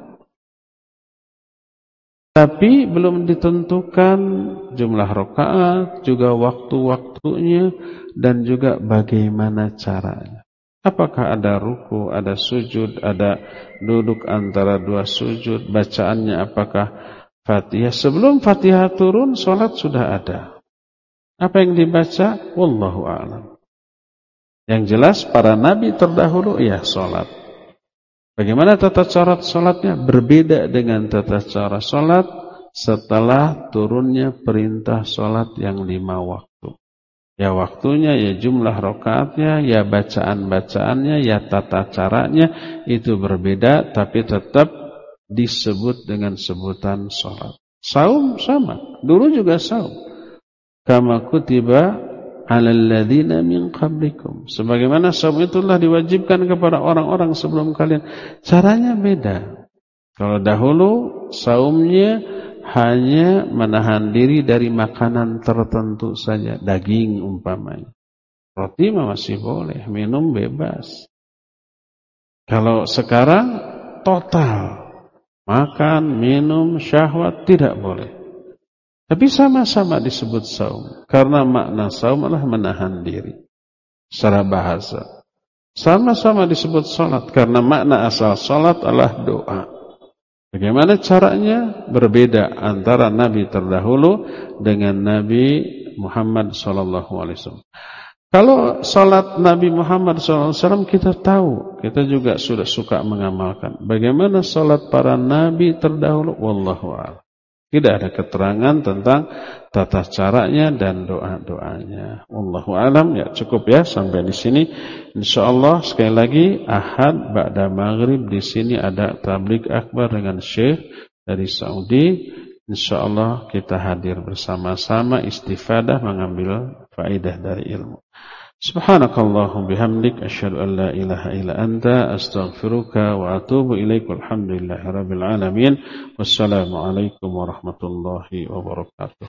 tapi belum ditentukan jumlah rakaat, juga waktu-waktunya, dan juga bagaimana caranya. Apakah ada ruku, ada sujud, ada duduk antara 2 sujud, bacaannya apakah Fatihah. Sebelum Fatihah turun, sholat sudah ada. Apa yang dibaca? Wallahu a'lam. Yang jelas para nabi terdahulu ya sholat. Bagaimana tata cara sholatnya? Berbeda dengan tata cara sholat setelah turunnya perintah sholat yang 5 waktu. Ya waktunya, ya jumlah rakaatnya, ya bacaan-bacaannya, ya tata caranya itu berbeda, tapi tetap disebut dengan sebutan sholat. Saum sama, dulu juga saum. Kama kutiba 'alal ladzina min qablikum. Sebagaimana saum itulah diwajibkan kepada orang-orang sebelum kalian. Caranya beda. Kalau dahulu saumnya hanya menahan diri dari makanan tertentu saja, daging umpamanya. Roti masih boleh, minum bebas. Kalau sekarang total, makan, minum, syahwat tidak boleh. Tapi sama-sama disebut saum, karena makna saum adalah menahan diri secara bahasa. Sama-sama disebut salat, karena makna asal salat adalah doa. Bagaimana caranya? Berbeda antara Nabi terdahulu dengan Nabi Muhammad SAW. Kalau salat Nabi Muhammad SAW kita tahu, kita juga sudah suka mengamalkan. Bagaimana salat para Nabi terdahulu? Wallahu a'lam. Tidak ada keterangan tentang tata caranya dan doa-doanya. Wallahu a'lam. Ya cukup ya sampai di sini. Insyaallah sekali lagi Ahad ba'da maghrib di sini ada tabligh akbar dengan Syekh dari Saudi. Insyaallah kita hadir bersama-sama istifadah mengambil faedah dari ilmu. Subhanakallahum bihamdik asyhadu an la ilaha illa anta astaghfiruka wa atubu ilaik. Walhamdulillahirabbil alamin. Wassalamu alaikum warahmatullahi wabarakatuh.